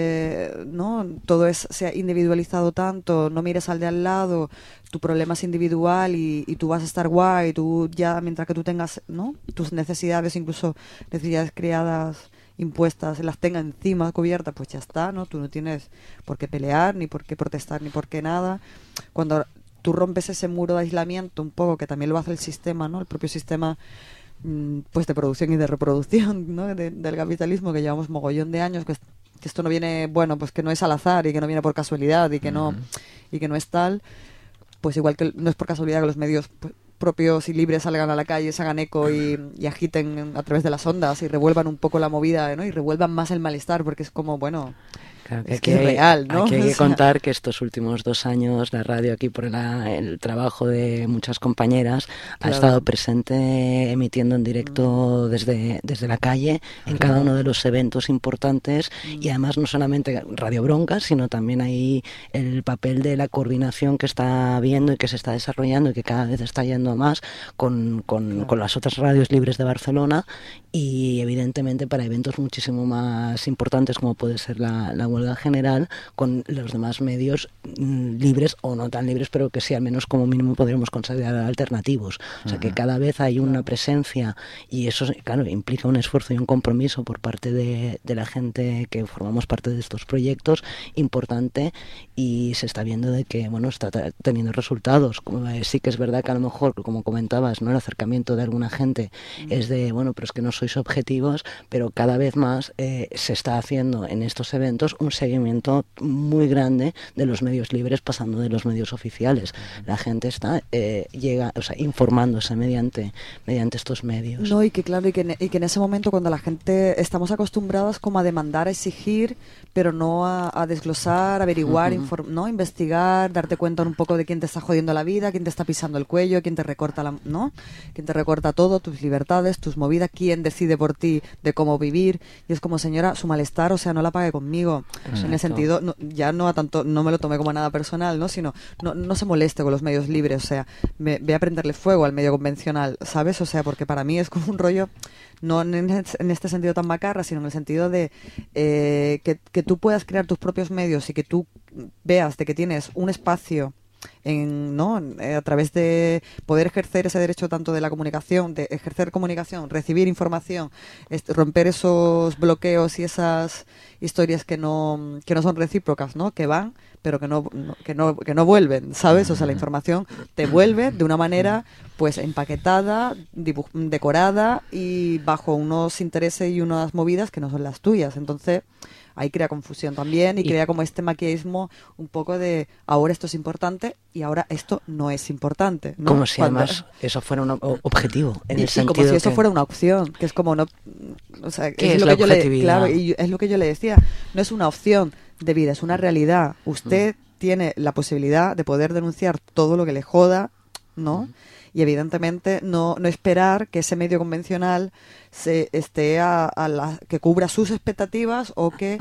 de, ¿no? Todo es, se ha individualizado tanto, no mires al de al lado, tu problema es individual y, y tú vas a estar guay, tú ya, mientras que tú tengas, ¿no? Tus necesidades, incluso necesidades creadas, impuestas, las tengas encima cubiertas, pues ya está, ¿no? Tú no tienes por qué pelear, ni por qué protestar, ni por qué nada. Cuando tú rompes ese muro de aislamiento un poco, que también lo hace el sistema, ¿no? El propio sistema pues de producción y de reproducción, ¿no? de, del capitalismo, que llevamos mogollón de años, que, que esto no viene, bueno, pues que no es al azar y que no viene por casualidad y que no, uh-huh. y que no es tal, pues igual que no es por casualidad que los medios pues, propios y libres salgan a la calle, se hagan eco y, y agiten a través de las ondas y revuelvan un poco la movida, ¿no? Y revuelvan más el malestar, porque es como, bueno... Claro, que es que es real, ¿no? Aquí hay que o sea, contar que estos últimos dos años la radio, aquí por la, el trabajo de muchas compañeras, claro. ha estado presente emitiendo en directo mm. desde, desde la calle en claro. cada uno de los eventos importantes mm. y además no solamente Radio Bronca, sino también ahí el papel de la coordinación que está habiendo y que se está desarrollando y que cada vez está yendo más con, con, claro. con las otras radios libres de Barcelona y evidentemente para eventos muchísimo más importantes como puede ser la, la huelga general con los demás medios mm, libres o no tan libres, pero que sí, al menos como mínimo podríamos considerar alternativos. O sea, que cada vez hay una presencia y eso, claro, implica un esfuerzo y un compromiso por parte de, de la gente que formamos parte de estos proyectos importante, y se está viendo de que, bueno, está t- teniendo resultados. Como, eh, sí que es verdad que a lo mejor, como comentabas, ¿no?, el acercamiento de alguna gente mm. es de, bueno, pero es que no sois objetivos, pero cada vez más eh, se está haciendo en estos eventos un seguimiento muy grande de los medios libres pasando de los medios oficiales. La gente está eh, llega, o sea, informándose mediante mediante estos medios. No, y que claro, y que, en, y que en ese momento, cuando la gente estamos acostumbradas como a demandar, a exigir, pero no a, a desglosar, averiguar, uh-huh. inform, no, investigar, darte cuenta un poco de quién te está jodiendo la vida, quién te está pisando el cuello, quién te recorta la, ¿no? Quién te recorta todo, tus libertades, tus movidas, quién decide por ti de cómo vivir. Y es como, señora, su malestar, o sea, no la pague conmigo. Exacto. En el sentido, no, ya no a tanto, no me lo tomé como nada personal, ¿no? Sino, no, no se moleste con los medios libres, o sea, me, ve a prenderle fuego al medio convencional, ¿sabes? O sea, porque para mí es como un rollo, no en, en este sentido tan macarra, sino en el sentido de eh, que, que tú puedas crear tus propios medios y que tú veas de que tienes un espacio en, ¿no?, a través de poder ejercer ese derecho tanto de la comunicación, de ejercer comunicación, recibir información, este, romper esos bloqueos y esas historias que no que no son recíprocas, ¿no?, que van pero que no, no que no que no vuelven, ¿sabes? O sea, la información te vuelve de una manera pues empaquetada, dibuj- decorada y bajo unos intereses y unas movidas que no son las tuyas. Entonces ahí crea confusión también y, y crea como este maquiaísmo un poco de ahora esto es importante y ahora esto no es importante, ¿no? Como si Cuando, además eso fuera un objetivo, en y, el y sentido como si eso que... fuera una opción, que es como no, o sea, ¿Qué es, es lo la que yo le, objetividad? claro, y es lo que yo le decía, no es una opción de vida, es una realidad. Usted mm. tiene la posibilidad de poder denunciar todo lo que le joda, ¿no? Mm. Y evidentemente no, no esperar que ese medio convencional se esté a, a la, que cubra sus expectativas o que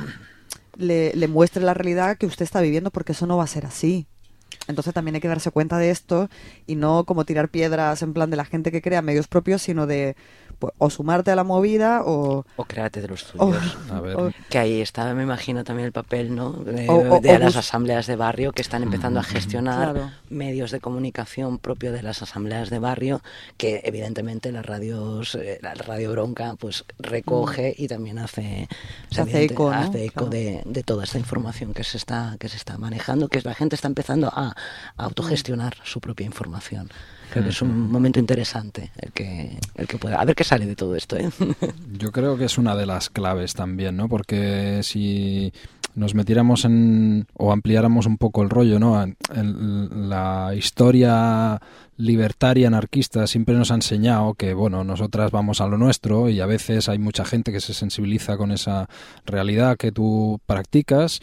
le, le muestre la realidad que usted está viviendo, porque eso no va a ser así. Entonces también hay que darse cuenta de esto y no como tirar piedras en plan de la gente que crea medios propios, sino de pues, o sumarte a la movida o... O créate de los tuyos. O, a ver. O, que ahí está, me imagino, también el papel, ¿no?, de, o, o, de o las bus- asambleas de barrio que están empezando a gestionar claro. medios de comunicación propio de las asambleas de barrio, que evidentemente las radios, eh, la Radio Bronca, pues recoge mm. y también hace, se hace eco, ¿no? hace eco claro. de, de toda esta información que se está que se está manejando, que la gente está empezando a, a autogestionar mm. su propia información. Creo que es un momento interesante el que el que pueda. A ver qué sale de todo esto, ¿eh? Yo creo que es una de las claves también, ¿no? Porque si nos metiéramos en o ampliáramos un poco el rollo, ¿no? En, en la historia libertaria anarquista siempre nos ha enseñado que, bueno, nosotras vamos a lo nuestro, y a veces hay mucha gente que se sensibiliza con esa realidad que tú practicas,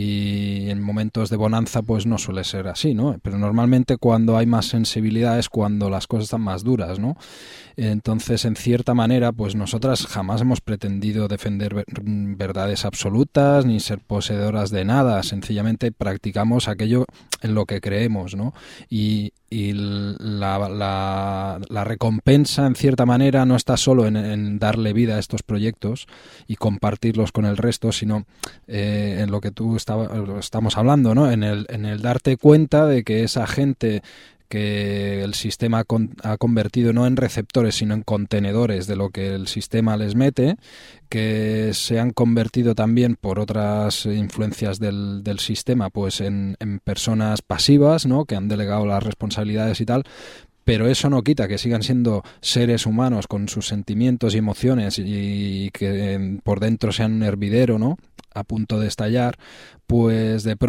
y en momentos de bonanza pues no suele ser así, ¿no? Pero normalmente cuando hay más sensibilidad es cuando las cosas están más duras, ¿no? Entonces, en cierta manera, pues nosotras jamás hemos pretendido defender ver- verdades absolutas ni ser poseedoras de nada. Sencillamente practicamos aquello en lo que creemos, ¿no? Y, y la, la, la recompensa, en cierta manera, no está solo en, en darle vida a estos proyectos y compartirlos con el resto, sino eh, en lo que tú estaba, estamos hablando, ¿no? En el, en el darte cuenta de que esa gente que el sistema con, ha convertido no en receptores sino en contenedores de lo que el sistema les mete, que se han convertido también por otras influencias del, del sistema pues en, en personas pasivas, ¿no?, que han delegado las responsabilidades y tal. Pero eso no quita que sigan siendo seres humanos con sus sentimientos y emociones, y, y que eh, por dentro sean un hervidero, ¿no?, a punto de estallar. Pues de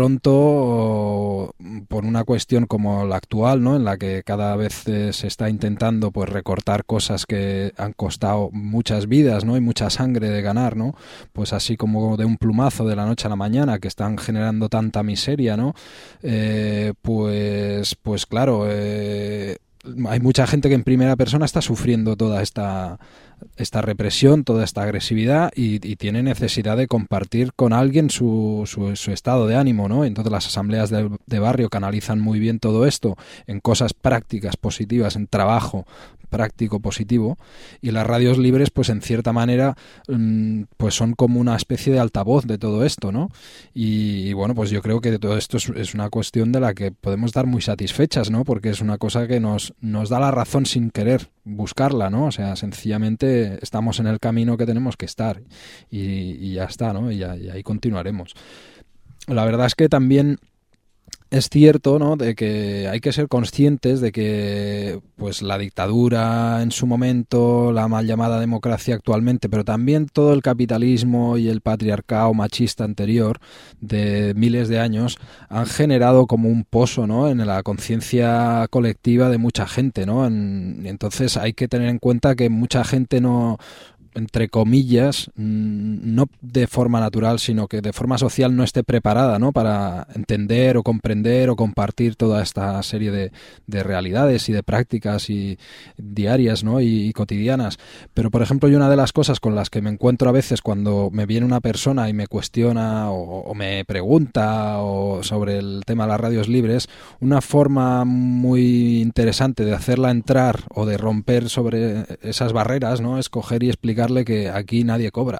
pronto, por una cuestión como la actual, ¿no?, en la que cada vez eh, se está intentando pues recortar cosas que han costado muchas vidas, ¿no?, y mucha sangre de ganar, ¿no?, pues así como de un plumazo de la noche a la mañana, que están generando tanta miseria, ¿no?, eh, pues pues claro, eh, hay mucha gente que en primera persona está sufriendo toda esta esta represión, toda esta agresividad, y, y tiene necesidad de compartir con alguien su, su, su estado de ánimo, ¿no? Entonces las asambleas de, de barrio canalizan muy bien todo esto en cosas prácticas, positivas, en trabajo práctico, positivo, y las radios libres, pues en cierta manera, mmm, pues son como una especie de altavoz de todo esto, ¿no? Y, y bueno, pues yo creo que todo esto es, es una cuestión de la que podemos estar muy satisfechas, ¿no? Porque es una cosa que nos, nos da la razón sin querer buscarla, ¿no? O sea, sencillamente estamos en el camino que tenemos que estar y, y ya está, ¿no? Y, ya, y ahí continuaremos. La verdad es que también es cierto, ¿no?, de que hay que ser conscientes de que pues la dictadura en su momento, la mal llamada democracia actualmente, pero también todo el capitalismo y el patriarcado machista anterior de miles de años han generado como un pozo, ¿no?, en la conciencia colectiva de mucha gente, ¿no? En, entonces hay que tener en cuenta que mucha gente no, entre comillas, no de forma natural, sino que de forma social no esté preparada, ¿no?, para entender o comprender o compartir toda esta serie de, de realidades y de prácticas y diarias, ¿no?, y, y cotidianas. Pero, por ejemplo, yo una de las cosas con las que me encuentro a veces cuando me viene una persona y me cuestiona o, o me pregunta o sobre el tema de las radios libres, una forma muy interesante de hacerla entrar o de romper sobre esas barreras, ¿no?, es coger y explicar que aquí nadie cobra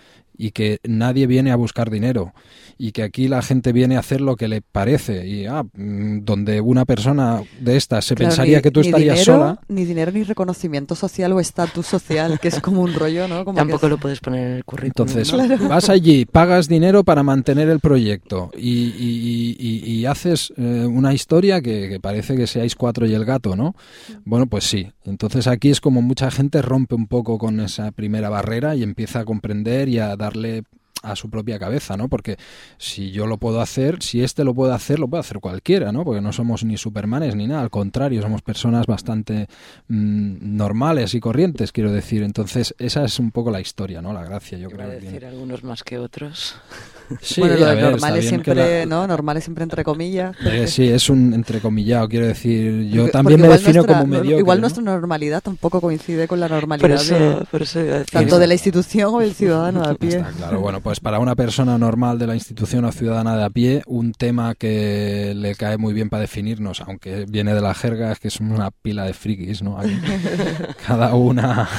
y que nadie viene a buscar dinero y que aquí la gente viene a hacer lo que le parece y ah, donde una persona de estas se claro, pensaría ni, que tú estarías dinero, sola. Ni dinero ni reconocimiento social o estatus social, que es como un rollo, ¿no? Como Tampoco es... lo puedes poner en el currículum. Entonces, ¿no? Claro. Vas allí, pagas dinero para mantener el proyecto y, y, y, y haces eh, una historia que, que parece que seáis cuatro y el gato, ¿no? Bueno, pues sí. Entonces aquí es como mucha gente rompe un poco con esa primera barrera y empieza a comprender y a darle a su propia cabeza, ¿no? Porque si yo lo puedo hacer, si este lo puede hacer, lo puede hacer cualquiera, ¿no? Porque no somos ni supermanes ni nada, al contrario, somos personas bastante mmm, normales y corrientes, quiero decir. Entonces, esa es un poco la historia, ¿no? La gracia, yo Iba creo. a decir que algunos más que otros. Sí, bueno, lo de ver, normal es siempre, la... ¿no? Normal es siempre entre comillas. Eh, sí, es un entrecomillado, quiero decir. Yo porque, también porque me defino nuestra, como mediocre, igual ¿no? nuestra normalidad tampoco coincide con la normalidad por eso, de, por eso iba a decir tanto eso. de la institución o del ciudadano de a pie. Está claro, bueno, pues para una persona normal de la institución o ciudadana de a pie, un tema que le cae muy bien para definirnos, aunque viene de la jerga, es que es una pila de frikis, ¿no? Aquí, cada una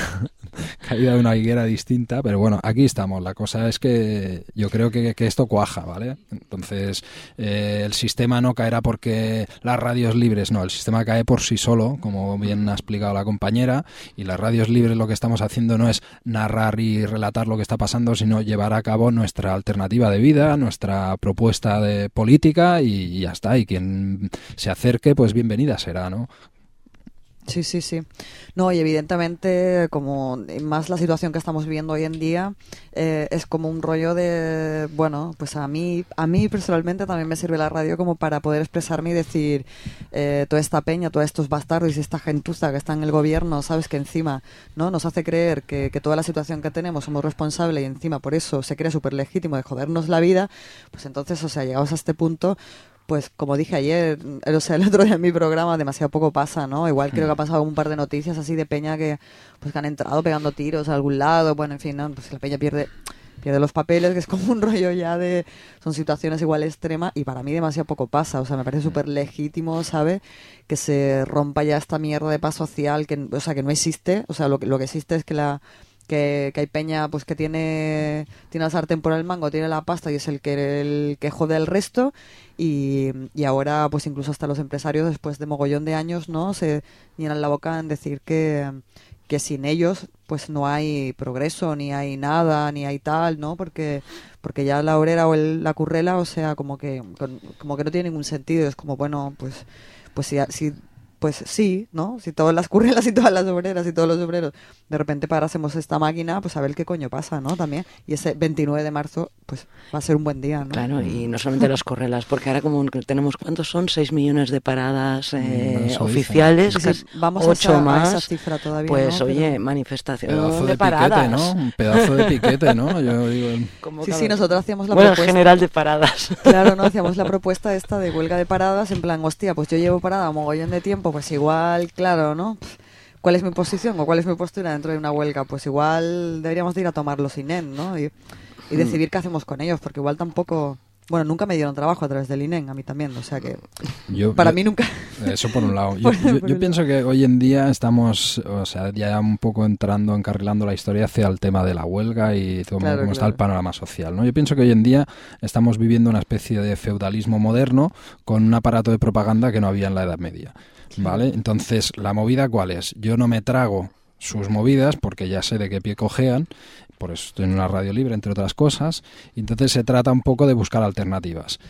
caída de una higuera distinta, pero bueno, aquí estamos. La cosa es que yo creo que, que esto cuaja, ¿vale? Entonces, eh, el sistema no caerá porque las radios libres, no, el sistema cae por sí solo, como bien ha explicado la compañera, y las radios libres lo que estamos haciendo no es narrar y relatar lo que está pasando, sino llevar a cabo nuestra alternativa de vida, nuestra propuesta de política y, y ya está. Y quien se acerque, pues bienvenida será, ¿no? Sí, sí, sí. No, y evidentemente, como más la situación que estamos viviendo hoy en día, eh, es como un rollo de, bueno, pues a mí, a mí personalmente también me sirve la radio como para poder expresarme y decir, eh, toda esta peña, todos estos bastardos y esta gentuza que está en el gobierno, sabes que encima, ¿no?, nos hace creer que, que toda la situación que tenemos somos responsables y encima por eso se cree súper legítimo de jodernos la vida, pues entonces, o sea, llegados a este punto, pues como dije ayer, o sea, el otro día en mi programa, demasiado poco pasa, ¿no? Igual creo que ha pasado un par de noticias así de peña que pues que han entrado pegando tiros a algún lado, bueno, en fin, ¿no? Pues la peña pierde pierde los papeles, que es como un rollo ya de... Son situaciones igual extremas y para mí demasiado poco pasa, o sea, me parece súper legítimo, ¿sabes? Que se rompa ya esta mierda de paz social, que, o sea, que no existe, o sea, lo que, lo que existe es que la... Que, que hay peña pues que tiene tiene la sartén por el mango, tiene la pasta y es el que el que jode al resto y, y ahora pues incluso hasta los empresarios después de mogollón de años, ¿no?, se llenan la boca en decir que, que sin ellos pues no hay progreso, ni hay nada, ni hay tal, ¿no? Porque porque ya la obrera o el, la currela, o sea, como que como que no tiene ningún sentido, es como bueno, pues pues si, si pues sí, ¿no? Si todas las currelas y todas las obreras y todos los obreros de repente parásemos esta máquina, pues a ver qué coño pasa, ¿no? También. Y ese veintinueve de marzo, pues va a ser un buen día, ¿no? Claro, y no solamente las correlas, porque ahora como tenemos, ¿cuántos son? seis millones de paradas eh, no, oficiales, sí, sí, vamos ocho a esa, más. a esa cifra todavía, pues ¿no? oye, Pero... manifestación pedazo de, de paradas. piquete, ¿no? Un pedazo de piquete, ¿no? Yo digo... Como sí, cada... sí, nosotros hacíamos la bueno, propuesta. general de paradas. Claro, no, hacíamos la propuesta esta de huelga de paradas, en plan, hostia, pues yo llevo parada un mogollón de tiempo, pues igual, claro, ¿no? ¿Cuál es mi posición o cuál es mi postura dentro de una huelga? Pues igual deberíamos de ir a tomarlo sin él, ¿no? Y, y decidir qué hacemos con ellos, porque igual tampoco Bueno, nunca me dieron trabajo a través del I N E M, a mí también, o sea que Yo- para yo- mí nunca... Eso por un lado. Yo, Por- yo- por yo un pienso que hoy en día estamos, o sea, ya un poco entrando, encarrilando la historia hacia el tema de la huelga y cómo, Claro, cómo está claro. el panorama social, ¿no? Yo pienso que hoy en día estamos viviendo una especie de feudalismo moderno con un aparato de propaganda que no había en la Edad Media, ¿vale? Entonces, ¿la movida cuál es? Yo no me trago sus movidas porque ya sé de qué pie cojean, por eso estoy en una radio libre, entre otras cosas, y entonces se trata un poco de buscar alternativas.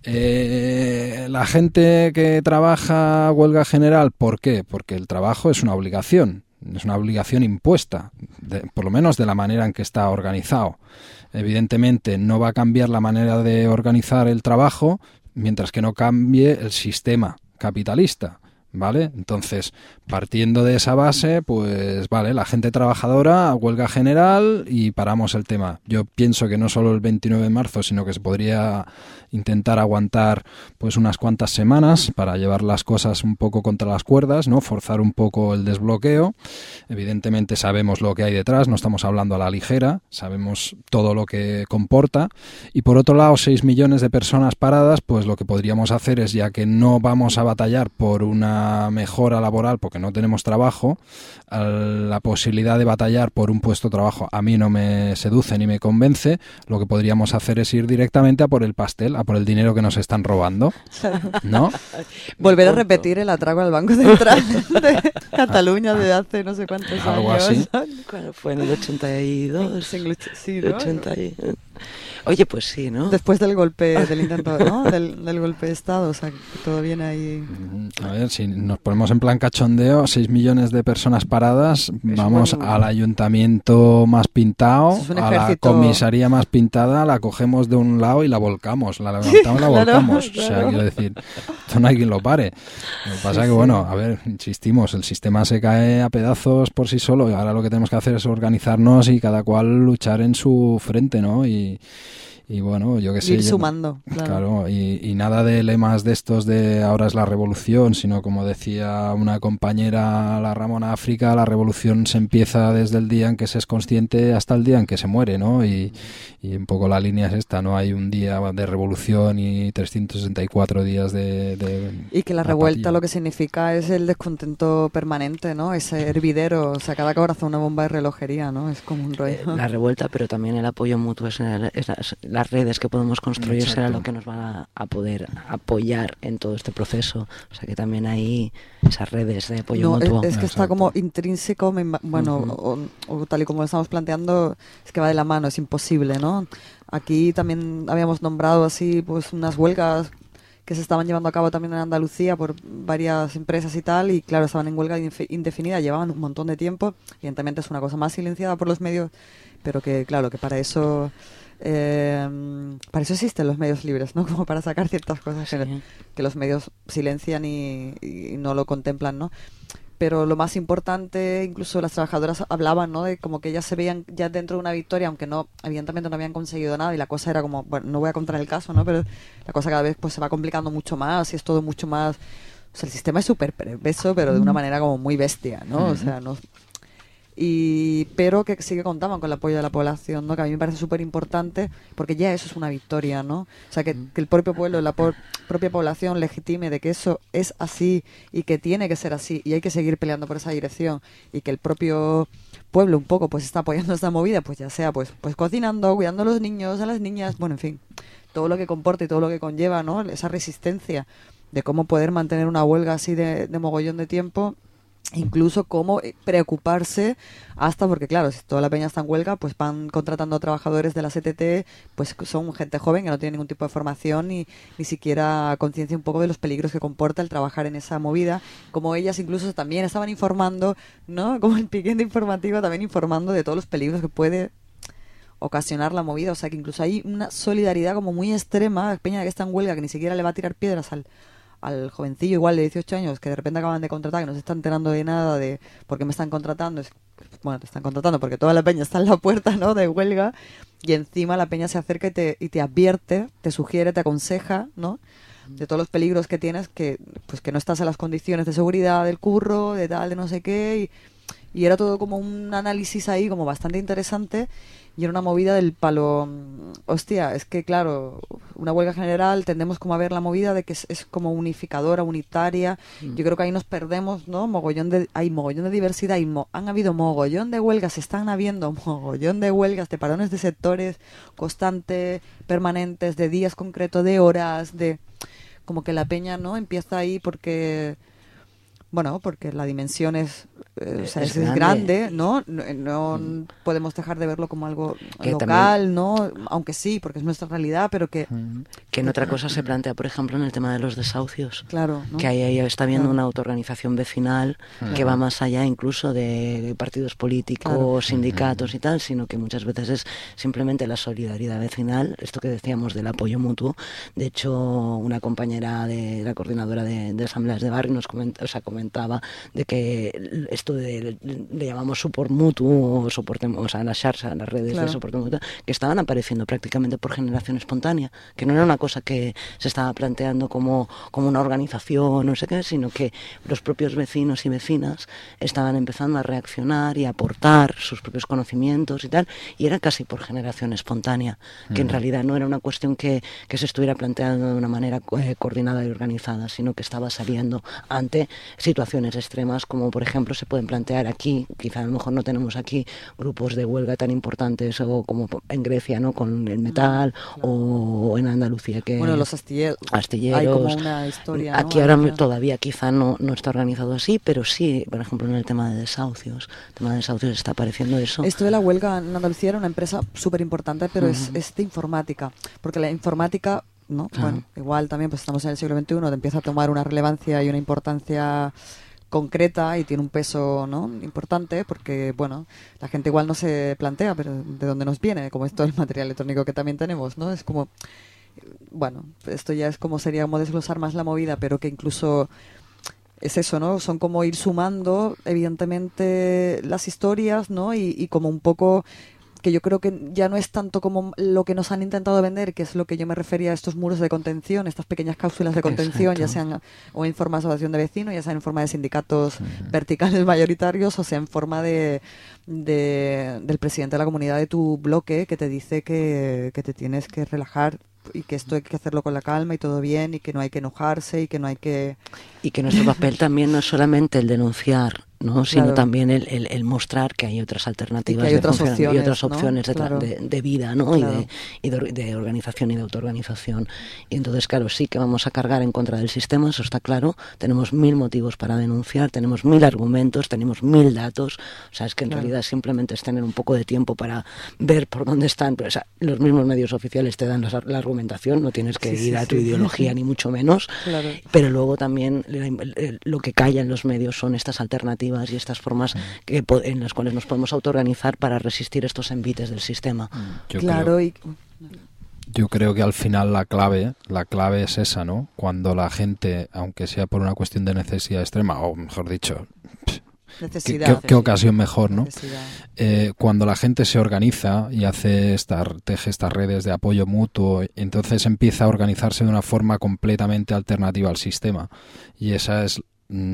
Eh, la gente que trabaja huelga general, ¿por qué? Porque el trabajo es una obligación, es una obligación impuesta, de- por lo menos de la manera en que está organizado. Evidentemente no va a cambiar la manera de organizar el trabajo mientras que no cambie el sistema capitalista. ¿Vale? Entonces, partiendo de esa base, pues vale, la gente trabajadora, huelga general y paramos el tema. Yo pienso que no solo el veintinueve de marzo, sino que se podría intentar aguantar pues unas cuantas semanas para llevar las cosas un poco contra las cuerdas, ¿no? Forzar un poco el desbloqueo. Evidentemente sabemos lo que hay detrás, no estamos hablando a la ligera, sabemos todo lo que comporta. Y por otro lado, seis millones de personas paradas, pues lo que podríamos hacer es, ya que no vamos a batallar por una mejora laboral porque no tenemos trabajo, la posibilidad de batallar por un puesto de trabajo a mí no me seduce ni me convence. Lo que podríamos hacer es ir directamente a por el pastel, a por el dinero que nos están robando, ¿no? Volver a repetir el atraco al Banco Central de Cataluña de hace no sé cuántos Algo años. así. ¿Cuándo fue? ¿En el ochenta y dos? Sí, sí, ¿no? ochenta y... Oye, pues sí, ¿no? Después del golpe, del intento, ¿no? Del, del golpe de Estado, o sea, que todo viene ahí. A ver, si nos ponemos en plan cachondeo, seis millones de personas paradas, vamos bueno. al ayuntamiento más pintado, Eso es un a la ejército. comisaría más pintada, la cogemos de un lado y la volcamos, la levantamos y la claro, volcamos. O sea, claro. quiero decir, esto no hay quien lo pare. Lo que pasa Sí, que, sí. bueno, a ver, insistimos, el sistema se cae a pedazos por sí solo y ahora lo que tenemos que hacer es organizarnos y cada cual luchar en su frente, ¿no? Y... Y bueno, yo qué sé. Ir yo- sumando, claro. Claro, y, y nada de lemas de estos de ahora es la revolución, sino como decía una compañera, la Ramona África, la revolución se empieza desde el día en que se es consciente hasta el día en que se muere, ¿no? Y, y un poco la línea es esta, ¿no? Hay un día de revolución y trescientos sesenta y cuatro días de... de Y que la apatía. revuelta lo que significa es el descontento permanente, ¿no? Ese hervidero, o sea, cada corazón una bomba de relojería, ¿no? Es como un rollo. La revuelta, pero también el apoyo mutuo, es, el- es las, las redes que podemos construir será Exacto. lo que nos va a, a poder apoyar en todo este proceso. O sea que también hay esas redes de apoyo No, es, mutuo. es que está como intrínseco, me ima- bueno, Ujú. o, o tal y como lo estamos planteando, es que va de la mano, es imposible, ¿no? Aquí también habíamos nombrado así, pues unas huelgas que se estaban llevando a cabo también en Andalucía por varias empresas y tal, y claro, estaban en huelga infe- indefinida, llevaban un montón de tiempo, evidentemente es una cosa más silenciada por los medios, pero que claro, que para eso... Eh, para eso existen los medios libres, ¿no? Como para sacar ciertas cosas que, Sí. que los medios silencian y, y no lo contemplan, ¿no? Pero lo más importante, incluso las trabajadoras hablaban, ¿no? De como que ellas se veían ya dentro de una victoria, aunque no, evidentemente no habían conseguido nada y la cosa era como, bueno, no voy a contar el caso, ¿no? Pero la cosa cada vez pues se va complicando mucho más y es todo mucho más... O sea, el sistema es súper perverso, pero de una manera como muy bestia, ¿no? O sea, no... Y, pero que sí que contaban con el apoyo de la población, ¿no? Que a mí me parece súper importante porque ya eso es una victoria, ¿no? O sea, que, que el propio pueblo, la por- propia población legitime de que eso es así y que tiene que ser así y hay que seguir peleando por esa dirección y que el propio pueblo un poco pues está apoyando esta movida, pues ya sea pues pues cocinando, cuidando a los niños, a las niñas, bueno, en fin, todo lo que comporta y todo lo que conlleva, ¿no? Esa resistencia de cómo poder mantener una huelga así de, de mogollón de tiempo. Incluso cómo preocuparse hasta porque claro, si toda la peña está en huelga, pues van contratando trabajadores de la C T T, pues son gente joven que no tiene ningún tipo de formación ni, ni siquiera conciencia un poco de los peligros que comporta el trabajar en esa movida, como ellas incluso también estaban informando, ¿no? Como el piquete informativo también informando de todos los peligros que puede ocasionar la movida, o sea que incluso hay una solidaridad como muy extrema, peña que está en huelga que ni siquiera le va a tirar piedras al al jovencillo igual de dieciocho años que de repente acaban de contratar, que no se están enterando de nada de por qué me están contratando. Es, bueno, te están contratando porque toda la peña está en la puerta, ¿no? De huelga y encima la peña se acerca y te, y te advierte, te sugiere, te aconseja, ¿no? De todos los peligros que tienes, que pues que no estás en las condiciones de seguridad del curro, de tal, de no sé qué y y era todo como un análisis ahí como bastante interesante y era una movida del palo, hostia, es que claro, una huelga general tendemos como a ver la movida de que es, es como unificadora, unitaria, mm. yo creo que ahí nos perdemos, ¿no? Mogollón de, hay mogollón de diversidad, y mo, han habido mogollón de huelgas, están habiendo mogollón de huelgas, de parones de sectores constantes, permanentes, de días concretos, de horas, de como que la peña, ¿no? Empieza ahí porque... Bueno, porque la dimensión es, eh, o sea, es, es grande, ¿no? No, no mm. podemos dejar de verlo como algo que local, también, ¿no? Aunque sí, porque es nuestra realidad, pero que... Que en otra cosa se plantea, por ejemplo, en el tema de los desahucios. Claro, ¿no? Que ahí, ahí está habiendo claro. una autoorganización vecinal claro. que va más allá incluso de partidos políticos, claro. sindicatos y tal, sino que muchas veces es simplemente la solidaridad vecinal, esto que decíamos del apoyo mutuo. De hecho, una compañera de la coordinadora de, de asambleas de barrio nos comenta, o sea, comentaba de que esto de, le llamamos support mutuo o soporte, o sea, en las xarxas, en las redes claro. de soporte mutuo, que estaban apareciendo prácticamente por generación espontánea, que no era una cosa que se estaba planteando como, como una organización, no sé qué, sino que los propios vecinos y vecinas estaban empezando a reaccionar y a aportar sus propios conocimientos y tal, y era casi por generación espontánea, que mm. en realidad no era una cuestión que, que se estuviera planteando de una manera eh, coordinada y organizada, sino que estaba saliendo ante situaciones extremas, como por ejemplo se pueden plantear aquí, quizá a lo mejor no tenemos aquí grupos de huelga tan importantes o como en Grecia, ¿no? Con el metal, claro. o en Andalucía que bueno, los astilleros, astilleros hay como una historia, aquí ¿no? ahora claro. todavía quizá no, no está organizado así, pero sí, por ejemplo en el tema de desahucios, el tema de desahucios está apareciendo eso. Esto de la huelga en Andalucía era una empresa súper importante, pero uh-huh. es, es de informática, porque la informática ¿no? Claro. Bueno, igual también pues estamos en el siglo veintiuno, empieza a tomar una relevancia y una importancia concreta y tiene un peso, ¿no? importante, porque bueno, la gente igual no se plantea, pero de dónde nos viene, como es todo el material electrónico que también tenemos, ¿no? Es como, bueno, esto ya es como sería como desglosar más la movida, pero que incluso es eso, ¿no? Son como ir sumando, evidentemente, las historias, ¿no? Y, y como un poco que yo creo que ya no es tanto como lo que nos han intentado vender, que es lo que yo me refería a estos muros de contención, estas pequeñas cápsulas de contención, Exacto. ya sean o en forma de asociación de vecinos, ya sean en forma de sindicatos uh-huh. verticales mayoritarios, o sea en forma de, de del presidente de la comunidad de tu bloque que te dice que, que te tienes que relajar y que esto hay que hacerlo con la calma y todo bien y que no hay que enojarse y que no hay que... Y que nuestro papel también no es solamente el denunciar, ¿no? sino claro. también el, el, el mostrar que hay otras alternativas hay de otras opciones, y otras ¿no? opciones de, claro. de, de vida, ¿no? Claro. y, de, y de, de organización y de autoorganización. Y entonces, claro, sí que vamos a cargar en contra del sistema, eso está claro. Tenemos mil motivos para denunciar, tenemos mil argumentos, tenemos mil datos. O sea, es que en claro. realidad simplemente es tener un poco de tiempo para ver por dónde están. Pero, o sea, los mismos medios oficiales te dan la, la argumentación, no tienes que sí, ir sí, a tu sí. ideología ni mucho menos. Claro. Pero luego también lo que calla en los medios son estas alternativas y estas formas que, en las cuales nos podemos autoorganizar para resistir estos envites del sistema. Yo claro, creo, y... yo creo que al final la clave, la clave es esa, ¿no? Cuando la gente, aunque sea por una cuestión de necesidad extrema, o mejor dicho, necesidad, ¿qué, qué, qué ocasión mejor, ¿no? Eh, cuando la gente se organiza y hace esta, teje estas redes de apoyo mutuo, entonces empieza a organizarse de una forma completamente alternativa al sistema. Y esa es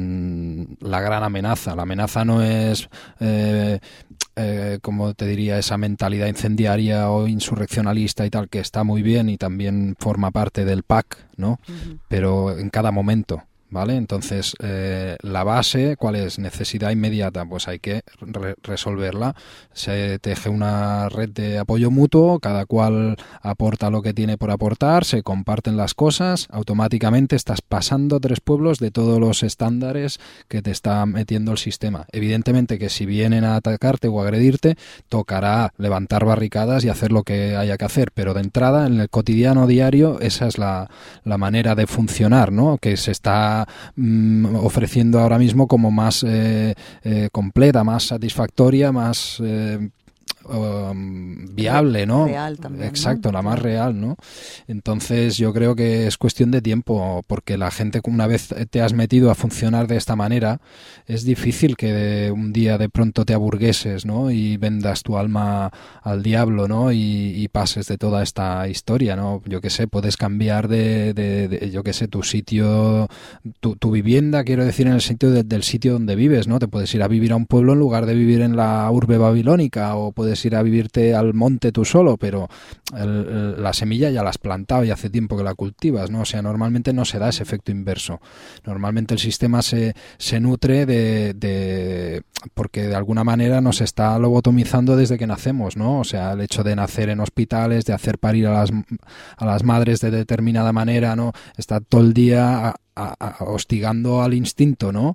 la gran amenaza. La amenaza no es eh, eh, como te diría, esa mentalidad incendiaria o insurreccionalista y tal, que está muy bien y también forma parte del P A C, ¿no? Uh-huh. Pero en cada momento, ¿vale? Entonces, eh, la base, ¿cuál es? Necesidad inmediata, pues hay que re- resolverla. Se teje una red de apoyo mutuo, cada cual aporta lo que tiene por aportar, se comparten las cosas, automáticamente estás pasando tres pueblos de todos los estándares que te está metiendo el sistema. Evidentemente que si vienen a atacarte o agredirte, tocará levantar barricadas y hacer lo que haya que hacer, pero de entrada, en el cotidiano diario, esa es la, la manera de funcionar, ¿no? Que se está ofreciendo ahora mismo como más eh, eh, completa, más satisfactoria, más eh, um, viable, ¿no? Real también, Exacto, ¿no? la más real, ¿no? Entonces yo creo que es cuestión de tiempo, porque la gente, una vez te has metido a funcionar de esta manera, es difícil que un día de pronto te aburgueses, ¿no? Y vendas tu alma al diablo, ¿no? Y, y pases de toda esta historia, ¿no? Yo qué sé, puedes cambiar de, de, de yo qué sé, tu sitio, tu, tu vivienda, quiero decir, en el sitio de, del sitio donde vives, ¿no? Te puedes ir a vivir a un pueblo en lugar de vivir en la urbe babilónica, o puedes ir a vivirte al monte tú solo, pero el, el, la semilla ya la has plantado y hace tiempo que la cultivas, ¿no? O sea, normalmente no se da ese efecto inverso. Normalmente el sistema se, se nutre de, de... porque de alguna manera nos está lobotomizando desde que nacemos, ¿no? O sea, el hecho de nacer en hospitales, de hacer parir a las, a las madres de determinada manera, ¿no? Está todo el día... A, A, a, hostigando al instinto, ¿no?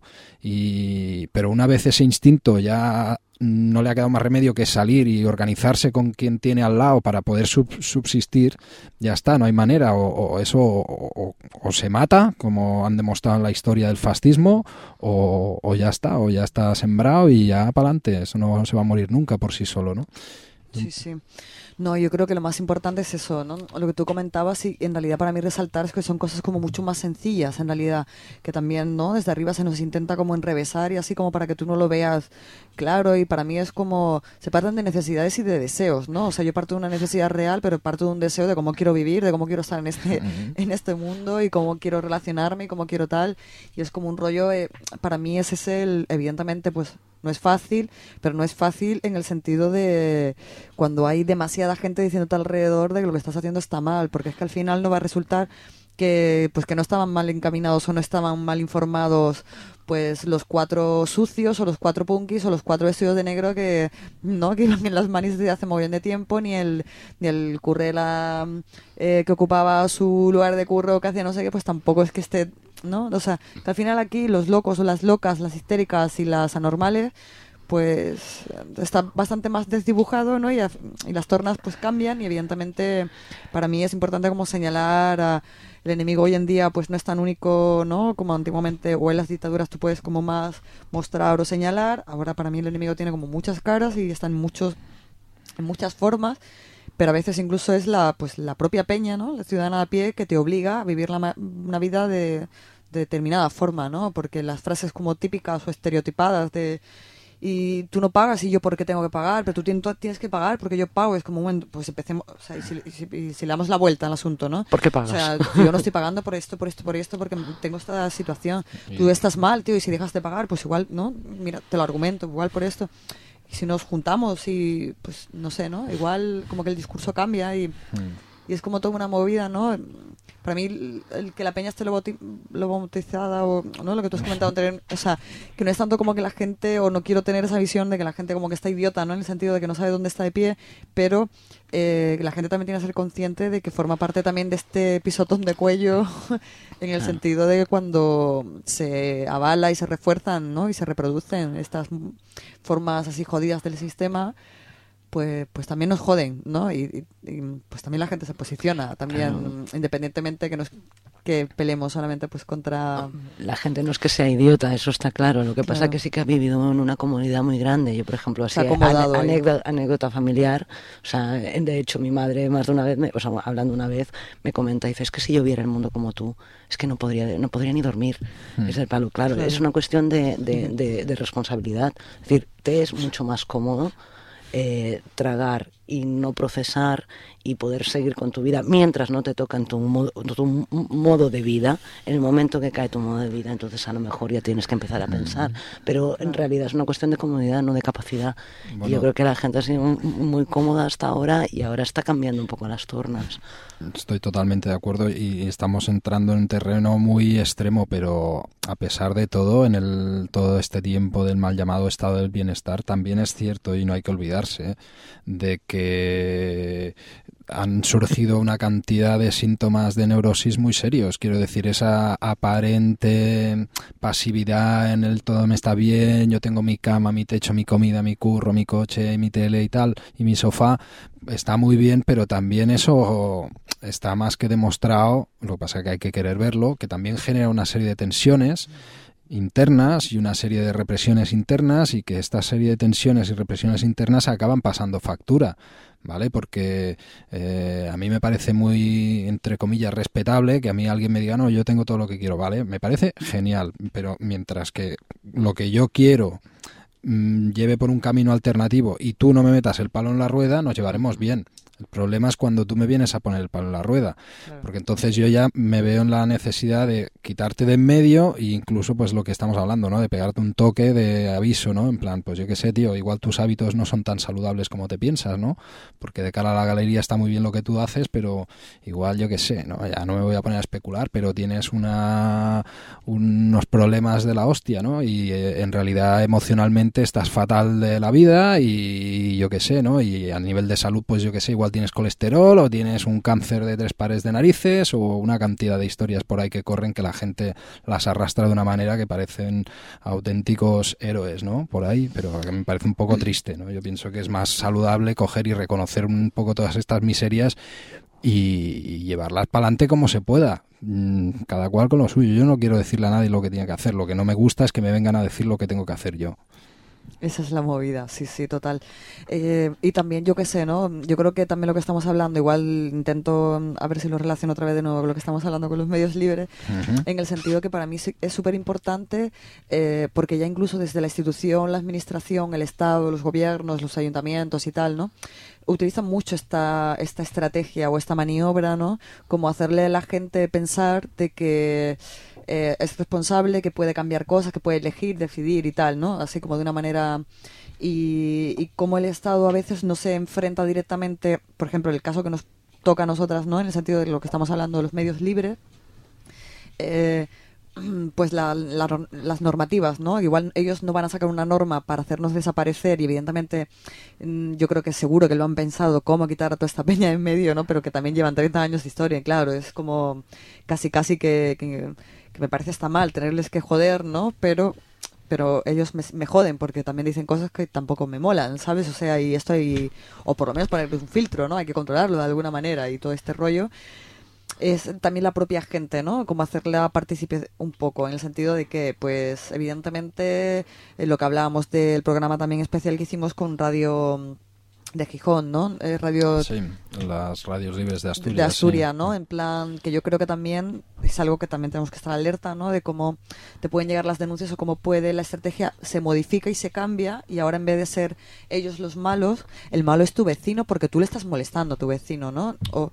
Y pero una vez ese instinto ya no le ha quedado más remedio que salir y organizarse con quien tiene al lado para poder sub, subsistir, ya está, no hay manera, o, o eso o, o, o se mata, como han demostrado en la historia del fascismo, o, o ya está, o ya está sembrado y ya para adelante, eso no se va a morir nunca por sí solo, ¿no? Sí, sí. No, yo creo que lo más importante es eso, ¿no? Lo que tú comentabas, y en realidad para mí resaltar es que son cosas como mucho más sencillas, en realidad, que también, ¿no? Desde arriba se nos intenta como enrevesar y así como para que tú no lo veas claro, y para mí es como, se parten de necesidades y de deseos, ¿no? O sea, yo parto de una necesidad real, pero parto de un deseo de cómo quiero vivir, de cómo quiero estar en este, uh-huh. en este mundo y cómo quiero relacionarme y cómo quiero tal, y es como un rollo, eh, para mí ese es el, evidentemente, pues, no es fácil, pero no es fácil en el sentido de cuando hay demasiada gente diciéndote alrededor de que lo que estás haciendo está mal, porque es que al final no va a resultar que pues que no estaban mal encaminados o no estaban mal informados pues los cuatro sucios o los cuatro punkis o los cuatro vestidos de negro que no que en las manis desde hace muy bien de tiempo, ni el ni el currela eh, que ocupaba su lugar de curro que hacía no sé qué, pues tampoco es que esté, ¿no? O sea, que al final aquí los locos o las locas, las histéricas y las anormales pues está bastante más desdibujado, ¿no? Y, a, y las tornas pues cambian, y evidentemente para mí es importante como señalar a el enemigo hoy en día pues no es tan único, ¿no? Como antiguamente, o en las dictaduras tú puedes como más mostrar o señalar. Ahora para mí el enemigo tiene como muchas caras y está en muchos en muchas formas, pero a veces incluso es la pues la propia peña, ¿no? La ciudadana a pie que te obliga a vivir la, una vida de, de determinada forma, ¿no? Porque las frases como típicas o estereotipadas de y tú no pagas y yo por qué tengo que pagar, pero tú tienes que pagar porque yo pago, es como, bueno, pues empecemos, o sea, y si, y si, y si le damos la vuelta al asunto, ¿no? ¿Por qué pagas? O sea, yo no estoy pagando por esto, por esto, por esto, porque tengo esta situación. Tú estás mal, tío, y si dejas de pagar, pues igual, ¿no? Mira, te lo argumento, igual por esto. Y si nos juntamos y, pues, no sé, ¿no? Igual como que el discurso cambia y, y es como toda una movida, ¿no? Para mí, el, el que la peña esté lobotomizada o no lo que tú has comentado anterior, o sea, que no es tanto como que la gente, o no quiero tener esa visión de que la gente como que está idiota, ¿no? En el sentido de que no sabe dónde está de pie, pero eh, que la gente también tiene que ser consciente de que forma parte también de este pisotón de cuello, en el sentido de que cuando se avala y se refuerzan, ¿no? Y se reproducen estas formas así jodidas del sistema, pues pues también nos joden, ¿no? Y, y, y pues también la gente se posiciona, también claro. Independientemente que nos que peleemos solamente pues contra... La gente no es que sea idiota, eso está claro. Lo que claro. pasa es que sí que ha vivido en una comunidad muy grande. Yo, por ejemplo, así, ane- anécdota, anécdota familiar, o sea, de hecho mi madre más de una vez, me, o sea, hablando una vez, me comenta, dice, es que si yo viera el mundo como tú, es que no podría no podría ni dormir. Hmm. Es el palo, claro, claro. Es una cuestión de, de, de, de responsabilidad. Es decir, te es mucho más cómodo Eh, tragar y no procesar y poder seguir con tu vida mientras no te toca en tu modo, tu modo de vida. En el momento que cae tu modo de vida, entonces a lo mejor ya tienes que empezar a pensar, pero en realidad es una cuestión de comodidad, no de capacidad. Bueno, y yo creo que la gente ha sido muy cómoda hasta ahora y ahora está cambiando un poco las tornas. Estoy totalmente de acuerdo y estamos entrando en un terreno muy extremo, pero a pesar de todo, en el todo este tiempo del mal llamado estado del bienestar, también es cierto, y no hay que olvidarse, ¿eh? de que han surgido una cantidad de síntomas de neurosis muy serios. Quiero decir, esa aparente pasividad en el todo me está bien, yo tengo mi cama, mi techo, mi comida, mi curro, mi coche, mi tele y tal, y mi sofá, está muy bien, pero también eso está más que demostrado, lo que pasa es que hay que querer verlo, que también genera una serie de tensiones internas y una serie de represiones internas, y que esta serie de tensiones y represiones internas acaban pasando factura, ¿vale? Porque eh, a mí me parece muy, entre comillas, respetable que a mí alguien me diga, no, yo tengo todo lo que quiero, ¿vale? Me parece genial, pero mientras que lo que yo quiero mmm, lleve por un camino alternativo y tú no me metas el palo en la rueda, nos llevaremos bien. El problema es cuando tú me vienes a poner el palo en la rueda, claro. Porque entonces yo ya me veo en la necesidad de quitarte de en medio e incluso pues lo que estamos hablando, ¿no? De pegarte un toque de aviso, ¿no? En plan, pues yo qué sé, tío, igual tus hábitos no son tan saludables como te piensas, ¿no? Porque de cara a la galería está muy bien lo que tú haces, pero igual yo qué sé, ¿no? Ya no me voy a poner a especular, pero tienes una unos problemas de la hostia, ¿no? Y eh, en realidad emocionalmente estás fatal de la vida y yo qué sé, ¿no? Y a nivel de salud, pues yo qué sé, igual tienes colesterol o tienes un cáncer de tres pares de narices o una cantidad de historias por ahí que corren que la gente las arrastra de una manera que parecen auténticos héroes, ¿no? Por ahí, pero que me parece un poco triste, ¿no? Yo pienso que es más saludable coger y reconocer un poco todas estas miserias y, y llevarlas para adelante como se pueda. Cada cual con lo suyo. Yo no quiero decirle a nadie lo que tiene que hacer. Lo que no me gusta es que me vengan a decir lo que tengo que hacer yo. Esa es la movida, sí, sí, total. Eh, y también, yo qué sé, ¿no? Yo creo que también lo que estamos hablando, igual intento a ver si lo relaciono otra vez de nuevo con lo que estamos hablando con los medios libres, uh-huh. En el sentido que para mí es súper importante, eh, porque ya incluso desde la institución, la administración, el Estado, los gobiernos, los ayuntamientos y tal, ¿no? Utilizan mucho esta, esta estrategia o esta maniobra, ¿no? Como hacerle a la gente pensar de que eh, es responsable, que puede cambiar cosas, que puede elegir, decidir y tal, ¿no? Así como de una manera... Y, y como el Estado a veces no se enfrenta directamente, por ejemplo, el caso que nos toca a nosotras, ¿no? En el sentido de lo que estamos hablando de los medios libres, eh, pues la, la, las normativas, ¿no? Igual ellos no van a sacar una norma para hacernos desaparecer y evidentemente yo creo que seguro que lo han pensado cómo quitar a toda esta peña en medio, ¿no? Pero que también llevan treinta años de historia, y claro, es como casi casi que, que, que me parece hasta mal tenerles que joder, ¿no? Pero pero ellos me, me joden porque también dicen cosas que tampoco me molan, ¿sabes? O sea, y esto hay, o por lo menos ponerles un filtro, ¿no? Hay que controlarlo de alguna manera y todo este rollo. Es también la propia gente, ¿no? Como hacerla partícipe un poco, en el sentido de que, pues, evidentemente, eh, lo que hablábamos del programa también especial que hicimos con Radio de Gijón, ¿no? Eh, radio sí, las radios libres de Asturias. De Asturias, sí. ¿no? En plan, que yo creo que también es algo que también tenemos que estar alerta, ¿no? De cómo te pueden llegar las denuncias o cómo puede la estrategia se modifica y se cambia y ahora en vez de ser ellos los malos, el malo es tu vecino porque tú le estás molestando a tu vecino, ¿no? O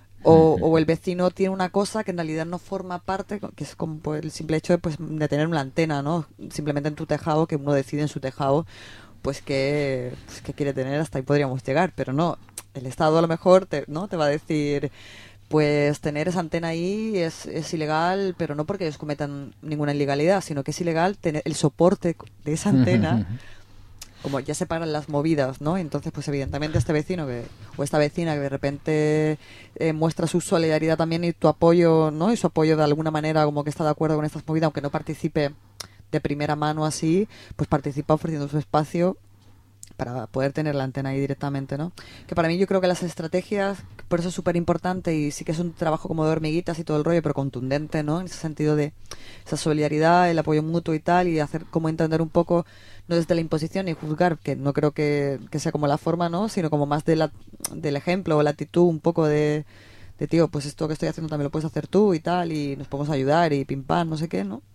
O, o el vecino tiene una cosa que en realidad no forma parte, que es como pues, el simple hecho de, pues, de tener una antena, ¿no? Simplemente en tu tejado, que uno decide en su tejado, pues que, pues, que quiere tener, hasta ahí podríamos llegar, pero no, el Estado a lo mejor te, ¿no? te va a decir, pues tener esa antena ahí es, es ilegal, pero no porque ellos cometan ninguna ilegalidad, sino que es ilegal tener el soporte de esa antena. Como ya se paran las movidas, ¿no? Entonces, pues evidentemente este vecino que o esta vecina que de repente eh, muestra su solidaridad también y tu apoyo, ¿no? Y su apoyo de alguna manera como que está de acuerdo con estas movidas, aunque no participe de primera mano así, pues participa ofreciendo su espacio para poder tener la antena ahí directamente, ¿no? Que para mí yo creo que las estrategias, por eso es súper importante y sí que es un trabajo como de hormiguitas y todo el rollo, pero contundente, ¿no? En ese sentido de esa solidaridad, el apoyo mutuo y tal, y hacer como entender un poco, no desde la imposición y juzgar, que no creo que, que sea como la forma, ¿no? Sino como más de la, del ejemplo o la actitud un poco de, de, tío, pues esto que estoy haciendo también lo puedes hacer tú y tal, y nos podemos ayudar y pim pam, no sé qué, ¿no?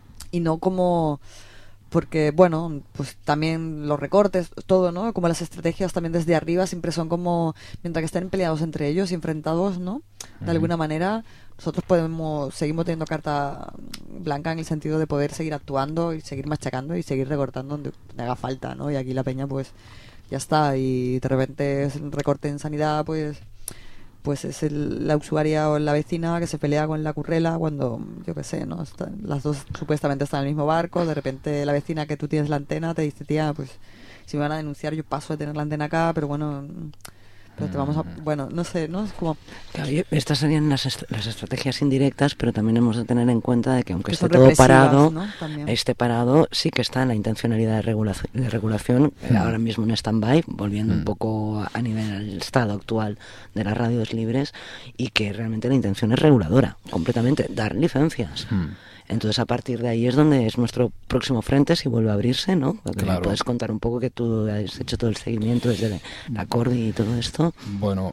Y no como... Porque, bueno, pues también los recortes, todo, ¿no? Como las estrategias también desde arriba siempre son como, mientras que estén peleados entre ellos y enfrentados, ¿no? De alguna manera, nosotros podemos, seguimos teniendo carta blanca en el sentido de poder seguir actuando y seguir machacando y seguir recortando donde haga falta, ¿no? Y aquí la peña, pues, ya está. Y de repente es un recorte en sanidad, pues... pues es el, la usuaria o la vecina que se pelea con la currela cuando, yo qué sé, ¿no? Están, las dos supuestamente están en el mismo barco, de repente la vecina que tú tienes la antena te dice, tía, pues si me van a denunciar yo paso de tener la antena acá, pero bueno, pero te vamos a... Bueno, no sé, ¿no? Es como... Claro, estas serían las, est las estrategias indirectas, pero también hemos de tener en cuenta de que aunque que esté todo parado, ¿no? esté parado, sí que está en la intencionalidad de, regula de regulación, mm. eh, ahora mismo en stand-by, volviendo mm. un poco a nivel al estado actual de las radios libres, y que realmente la intención es reguladora, completamente, dar licencias. Mm. Entonces a partir de ahí es donde es nuestro próximo frente si vuelve a abrirse, ¿no? Porque Claro. puedes contar un poco que tú has hecho todo el seguimiento desde la Cordi y todo esto. Bueno,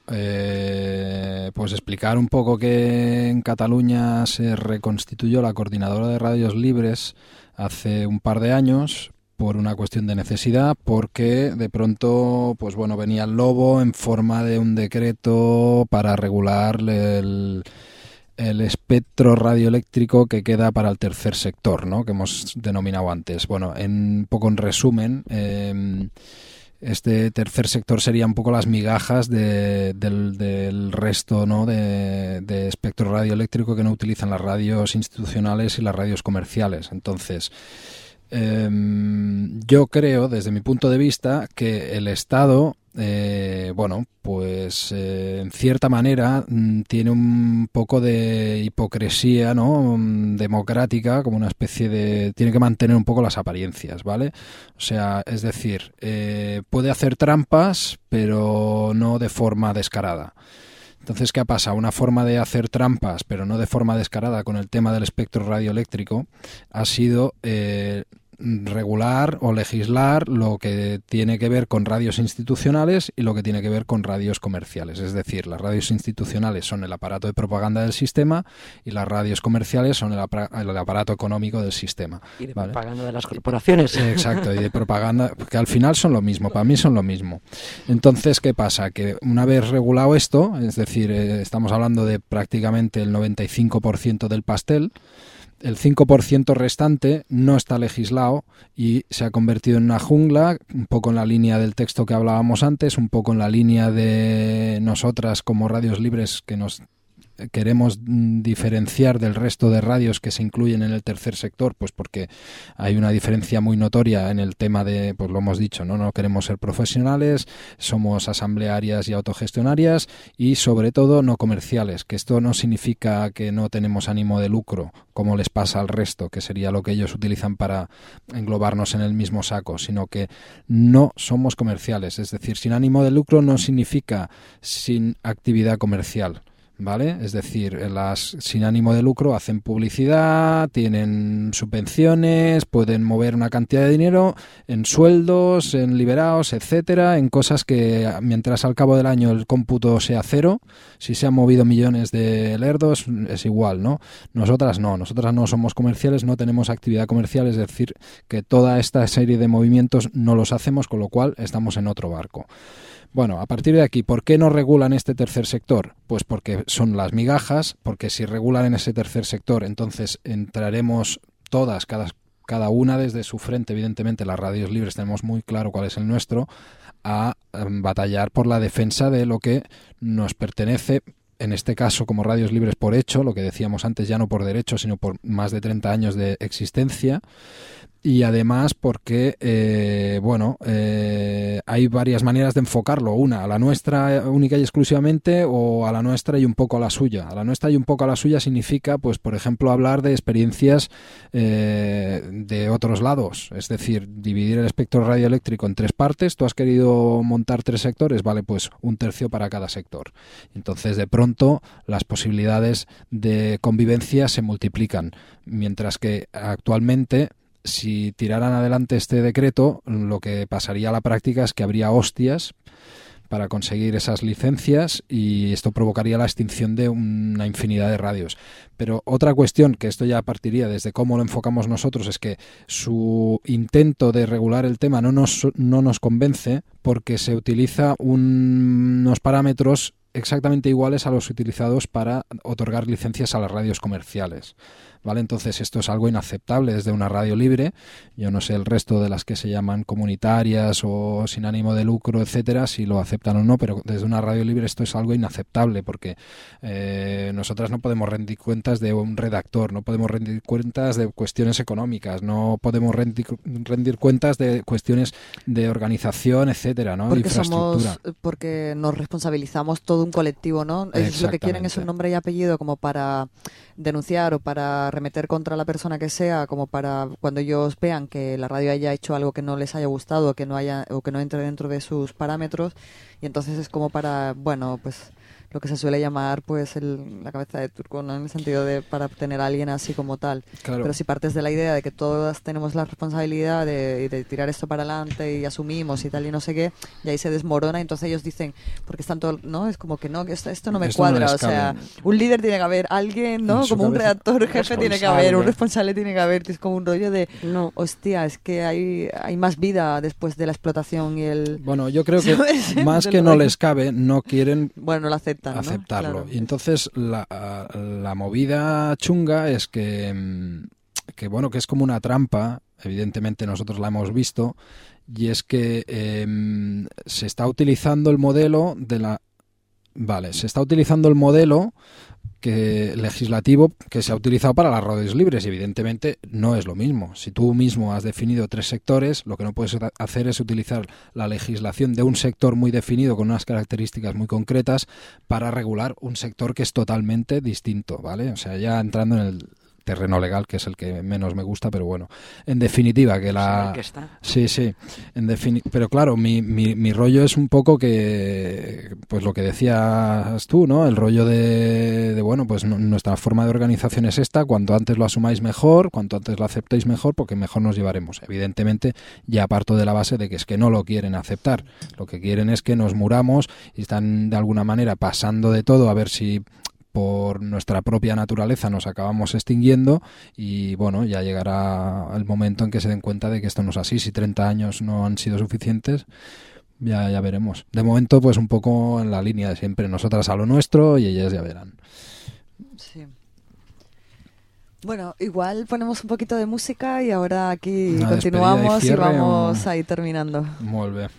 eh, pues explicar un poco que en Cataluña se reconstituyó la Coordinadora de Radios Libres hace un par de años por una cuestión de necesidad, porque de pronto, pues bueno, venía el lobo en forma de un decreto para regular el, el espectro radioeléctrico que queda para el tercer sector, ¿no? Que hemos denominado antes. Bueno, en un poco en resumen, eh, este tercer sector sería un poco las migajas de, del, del resto, ¿no? de, de espectro radioeléctrico que no utilizan las radios institucionales y las radios comerciales. Entonces, eh, yo creo, desde mi punto de vista, que el Estado, eh, bueno, pues eh, en cierta manera mm, tiene un poco de hipocresía, ¿no? Mm, democrática, como una especie de... tiene que mantener un poco las apariencias, ¿vale? O sea, es decir, eh, puede hacer trampas, pero no de forma descarada. Entonces, ¿qué pasa? Una forma de hacer trampas, pero no de forma descarada, con el tema del espectro radioeléctrico, ha sido eh, regular o legislar lo que tiene que ver con radios institucionales y lo que tiene que ver con radios comerciales. Es decir, las radios institucionales son el aparato de propaganda del sistema y las radios comerciales son el, apra- el aparato económico del sistema. Y de ¿vale? propaganda de las corporaciones. Exacto, y de propaganda, que al final son lo mismo, para mí son lo mismo. Entonces, ¿qué pasa? Que una vez regulado esto, es decir, eh, estamos hablando de prácticamente el noventa y cinco por ciento del pastel, el cinco por ciento restante no está legislado y se ha convertido en una jungla, un poco en la línea del texto que hablábamos antes, un poco en la línea de nosotras como radios libres que nos queremos diferenciar del resto de radios que se incluyen en el tercer sector, pues porque hay una diferencia muy notoria en el tema de, pues lo hemos dicho, no no queremos ser profesionales, somos asamblearias y autogestionarias y sobre todo no comerciales, que esto no significa que no tenemos ánimo de lucro, como les pasa al resto, que sería lo que ellos utilizan para englobarnos en el mismo saco, sino que no somos comerciales, es decir, sin ánimo de lucro no significa sin actividad comercial. ¿Vale? Es decir, las sin ánimo de lucro hacen publicidad, tienen subvenciones, pueden mover una cantidad de dinero en sueldos, en liberados, etcétera, en cosas que mientras al cabo del año el cómputo sea cero, si se han movido millones de lerdos es igual, ¿no? Nosotras no, nosotras no somos comerciales, no tenemos actividad comercial, es decir, que toda esta serie de movimientos no los hacemos, con lo cual estamos en otro barco. Bueno, a partir de aquí, ¿por qué no regulan este tercer sector? Pues porque son las migajas, porque si regulan en ese tercer sector, entonces entraremos todas, cada, cada una desde su frente, evidentemente las radios libres tenemos muy claro cuál es el nuestro, a um, batallar por la defensa de lo que nos pertenece, en este caso como radios libres por hecho, lo que decíamos antes, ya no por derecho, sino por más de treinta años de existencia. Y además porque, eh, bueno, eh, hay varias maneras de enfocarlo. Una, a la nuestra única y exclusivamente, o a la nuestra y un poco a la suya. A la nuestra y un poco a la suya significa, pues, por ejemplo, hablar de experiencias eh, de otros lados. Es decir, dividir el espectro radioeléctrico en tres partes. Tú has querido montar tres sectores, vale, pues un tercio para cada sector. Entonces, de pronto, las posibilidades de convivencia se multiplican. Mientras que actualmente, si tiraran adelante este decreto, lo que pasaría a la práctica es que habría hostias para conseguir esas licencias y esto provocaría la extinción de una infinidad de radios. Pero otra cuestión, que esto ya partiría desde cómo lo enfocamos nosotros, es que su intento de regular el tema no nos, no nos convence porque se utiliza un, unos parámetros exactamente iguales a los utilizados para otorgar licencias a las radios comerciales. ¿Vale? Entonces esto es algo inaceptable desde una radio libre. Yo no sé el resto de las que se llaman comunitarias o sin ánimo de lucro, etcétera, si lo aceptan o no, pero desde una radio libre esto es algo inaceptable porque eh, nosotras no podemos rendir cuentas de un redactor, no podemos rendir cuentas de cuestiones económicas, no podemos rendir, rendir cuentas de cuestiones de organización, etcétera, ¿no? Porque infraestructura. somos, porque nos responsabilizamos todo un colectivo, ¿no? Es lo que quieren es un nombre y apellido como para denunciar o para remeter contra la persona que sea, como para cuando ellos vean que la radio haya hecho algo que no les haya gustado o que no haya o que no entre dentro de sus parámetros, y entonces es como para, bueno, pues lo que se suele llamar pues el, la cabeza de turco, ¿no? En el sentido de para tener a alguien así como tal. Claro. Pero si partes de la idea de que todas tenemos la responsabilidad de, de tirar esto para adelante y asumimos y tal y no sé qué, y ahí se desmorona, y entonces ellos dicen, porque están todo, no, es como que no, que esto, esto no me Esto no cuadra, les o sea, cabe. un líder tiene que haber alguien, ¿no? En su Como un cabeza. redactor jefe tiene que haber, un Responsable. responsable tiene que haber, que es como un rollo de, No. hostia, es que hay, hay más vida después de la explotación y el... Bueno, yo creo que ¿sabes? más Del que no rollo. les cabe, no quieren Bueno, lo aceptan, ¿no? aceptarlo. Claro. Y entonces la, la movida chunga es que, mm, que, bueno, que es como una trampa, evidentemente nosotros la hemos visto, y es que eh, se está utilizando el modelo de la... Vale, se está utilizando el modelo que legislativo que se ha utilizado para las radios libres y evidentemente no es lo mismo. Si tú mismo has definido tres sectores, lo que no puedes hacer es utilizar la legislación de un sector muy definido con unas características muy concretas para regular un sector que es totalmente distinto, ¿vale? O sea, ya entrando en el terreno legal, que es el que menos me gusta, pero bueno, en definitiva que la... que está. Sí, sí, en defini... pero claro, mi, mi, mi rollo es un poco que, pues lo que decías tú, ¿no? El rollo de, de bueno, pues no, nuestra forma de organización es esta, cuanto antes lo asumáis mejor, cuanto antes lo aceptéis mejor, porque mejor nos llevaremos. Evidentemente, ya parto de la base de que es que no lo quieren aceptar, lo que quieren es que nos muramos y están de alguna manera pasando de todo a ver si por nuestra propia naturaleza nos acabamos extinguiendo y bueno, ya llegará el momento en que se den cuenta de que esto no es así. Si treinta años no han sido suficientes, ya, ya veremos. De momento, pues un poco en la línea de siempre, nosotras a lo nuestro y ellas ya verán. Sí. Bueno, igual ponemos un poquito de música y ahora aquí Una continuamos despedida y y cierre, vamos o- ahí terminando. Molt bé.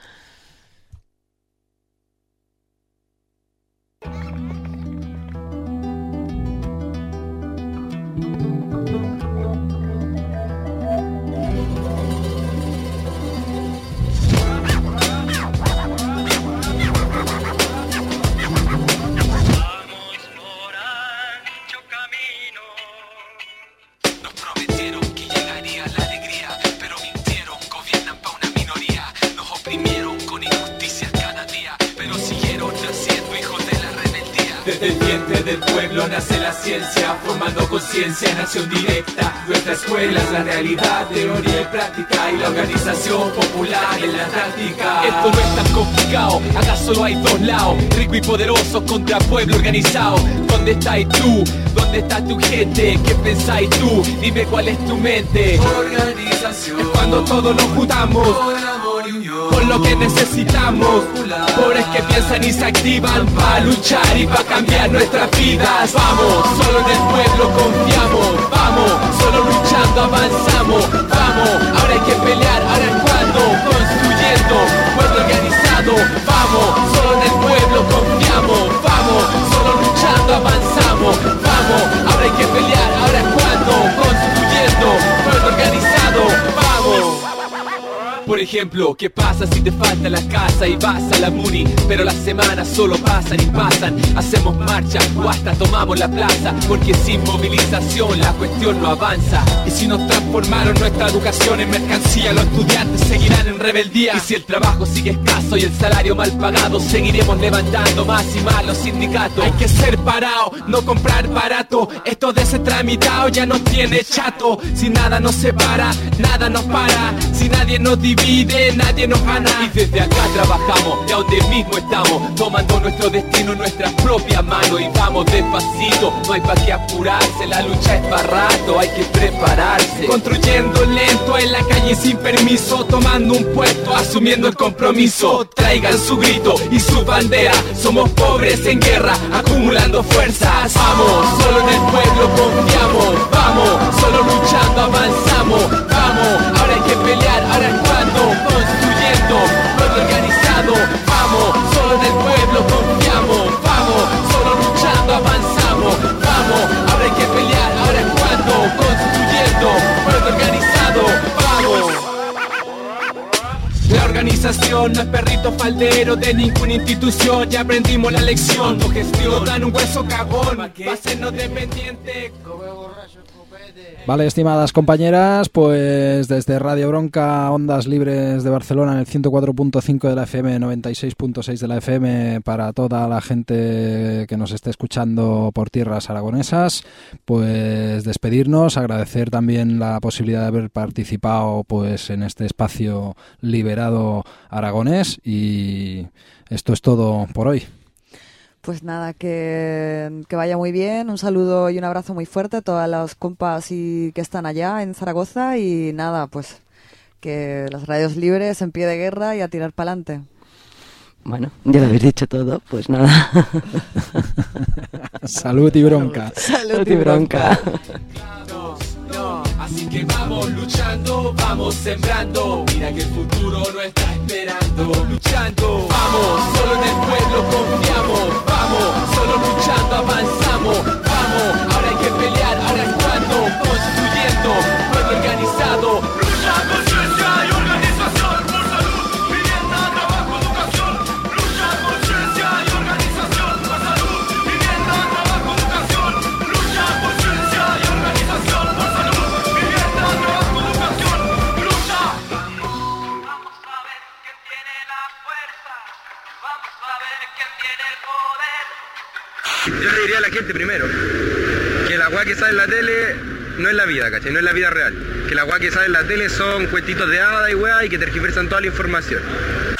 Nos prometieron que llegaría la alegría, pero mintieron, gobiernan pa' una minoría. Nos oprimieron con injusticias cada día, pero siguieron naciendo hijos de la rebeldía. Desde el vientre del pueblo nace la ciencia, formando conciencia en acción directa. Nuestra escuela es la realidad, teoría y práctica, y la organización popular en la táctica. Esto no es tan complicado, acá solo hay dos lados, rico y poderoso contra pueblo organizado. ¿Dónde estáis tú? ¿Dónde está tu gente? ¿Qué pensáis tú? Dime cuál es tu mente. Organización es cuando todos nos juntamos por amor y unión, por lo que necesitamos. Pobres que piensan y se activan para luchar y para cambiar nuestras vidas. Vamos, solo en el pueblo confiamos. Vamos, solo luchando avanzamos. Vamos, ahora hay que pelear, ahora es cuando. Construyendo, pueblo organizado. Vamos, solo en el pueblo confiamos. Vamos, solo luchando avanzamos. Vamos, ahora hay que pelear, ahora es cuando. Construyendo, pueblo organizado. Vamos. Por ejemplo, ¿qué pasa si te falta la casa y vas a la Muni? Pero las semanas solo pasan y pasan. Hacemos marcha o hasta tomamos la plaza, porque sin movilización la cuestión no avanza. Y si nos transformaron nuestra educación en mercancía, los estudiantes seguirán en rebeldía. Y si el trabajo sigue escaso y el salario mal pagado, seguiremos levantando más y más los sindicatos. Hay que ser parado, no comprar barato. Esto de ese tramitado ya nos tiene chato. Si nada nos separa, nada nos para. Si nadie nos divide, nadie nos gana. Y desde acá trabajamos, de donde mismo estamos, tomando nuestro destino en nuestras propias manos. Y vamos despacito, no hay pa' qué apurarse. La lucha es para rato, hay que prepararse. Construyendo lento en la calle sin permiso, tomando un puesto, asumiendo el compromiso. Traigan su grito y su bandera. Somos pobres en guerra, acumulando fuerzas. Vamos, solo en el pueblo confiamos. Vamos, solo luchando avanzamos. Vamos, ahora hay que pelear, ahora es cuando. Construyendo, pueblo organizado. Vamos, solo en el pueblo confiamos. Vamos, solo luchando avanzamos. Vamos, ahora hay que pelear, ahora es cuando. Construyendo, pueblo organizado. Vamos. La organización no es perrito faldero de ninguna institución. Ya aprendimos la lección. No gestión, dan un hueso cagón. Va a sernos dependientes. Vale, estimadas compañeras, pues desde Radio Bronca, Ondas Libres de Barcelona en el ciento cuatro punto cinco de la F M, noventa y seis punto seis de la F M, para toda la gente que nos esté escuchando por tierras aragonesas, pues despedirnos, agradecer también la posibilidad de haber participado pues en este espacio liberado aragonés, y esto es todo por hoy. Pues nada, que, que vaya muy bien. Un saludo y un abrazo muy fuerte a todas las compas y que están allá en Zaragoza. Y nada, pues que las radios libres en pie de guerra y a tirar para adelante. Bueno, ya lo habéis dicho todo, pues nada. Salud y bronca. Salud y bronca. Así que vamos luchando, vamos sembrando. Mira que el futuro no está esperando. Luchando, vamos, solo en el pueblo confiamos. Vamos, solo luchando avanzamos. Vamos, ahora hay que pelear, ahora es cuando. Construyendo, pueblo organizado. Lucha, conciencia y organización por salud, vivienda, trabajo, educación. Lucha, conciencia y organización por salud, vivienda, trabajo, educación. Lucha, conciencia y organización por salud. Yo le diría a la gente primero que la guay que sale en la tele no es la vida, ¿cachai? No es la vida real. Que la guay que sale en la tele son cuentitos de hada y weá y que tergiversan toda la información.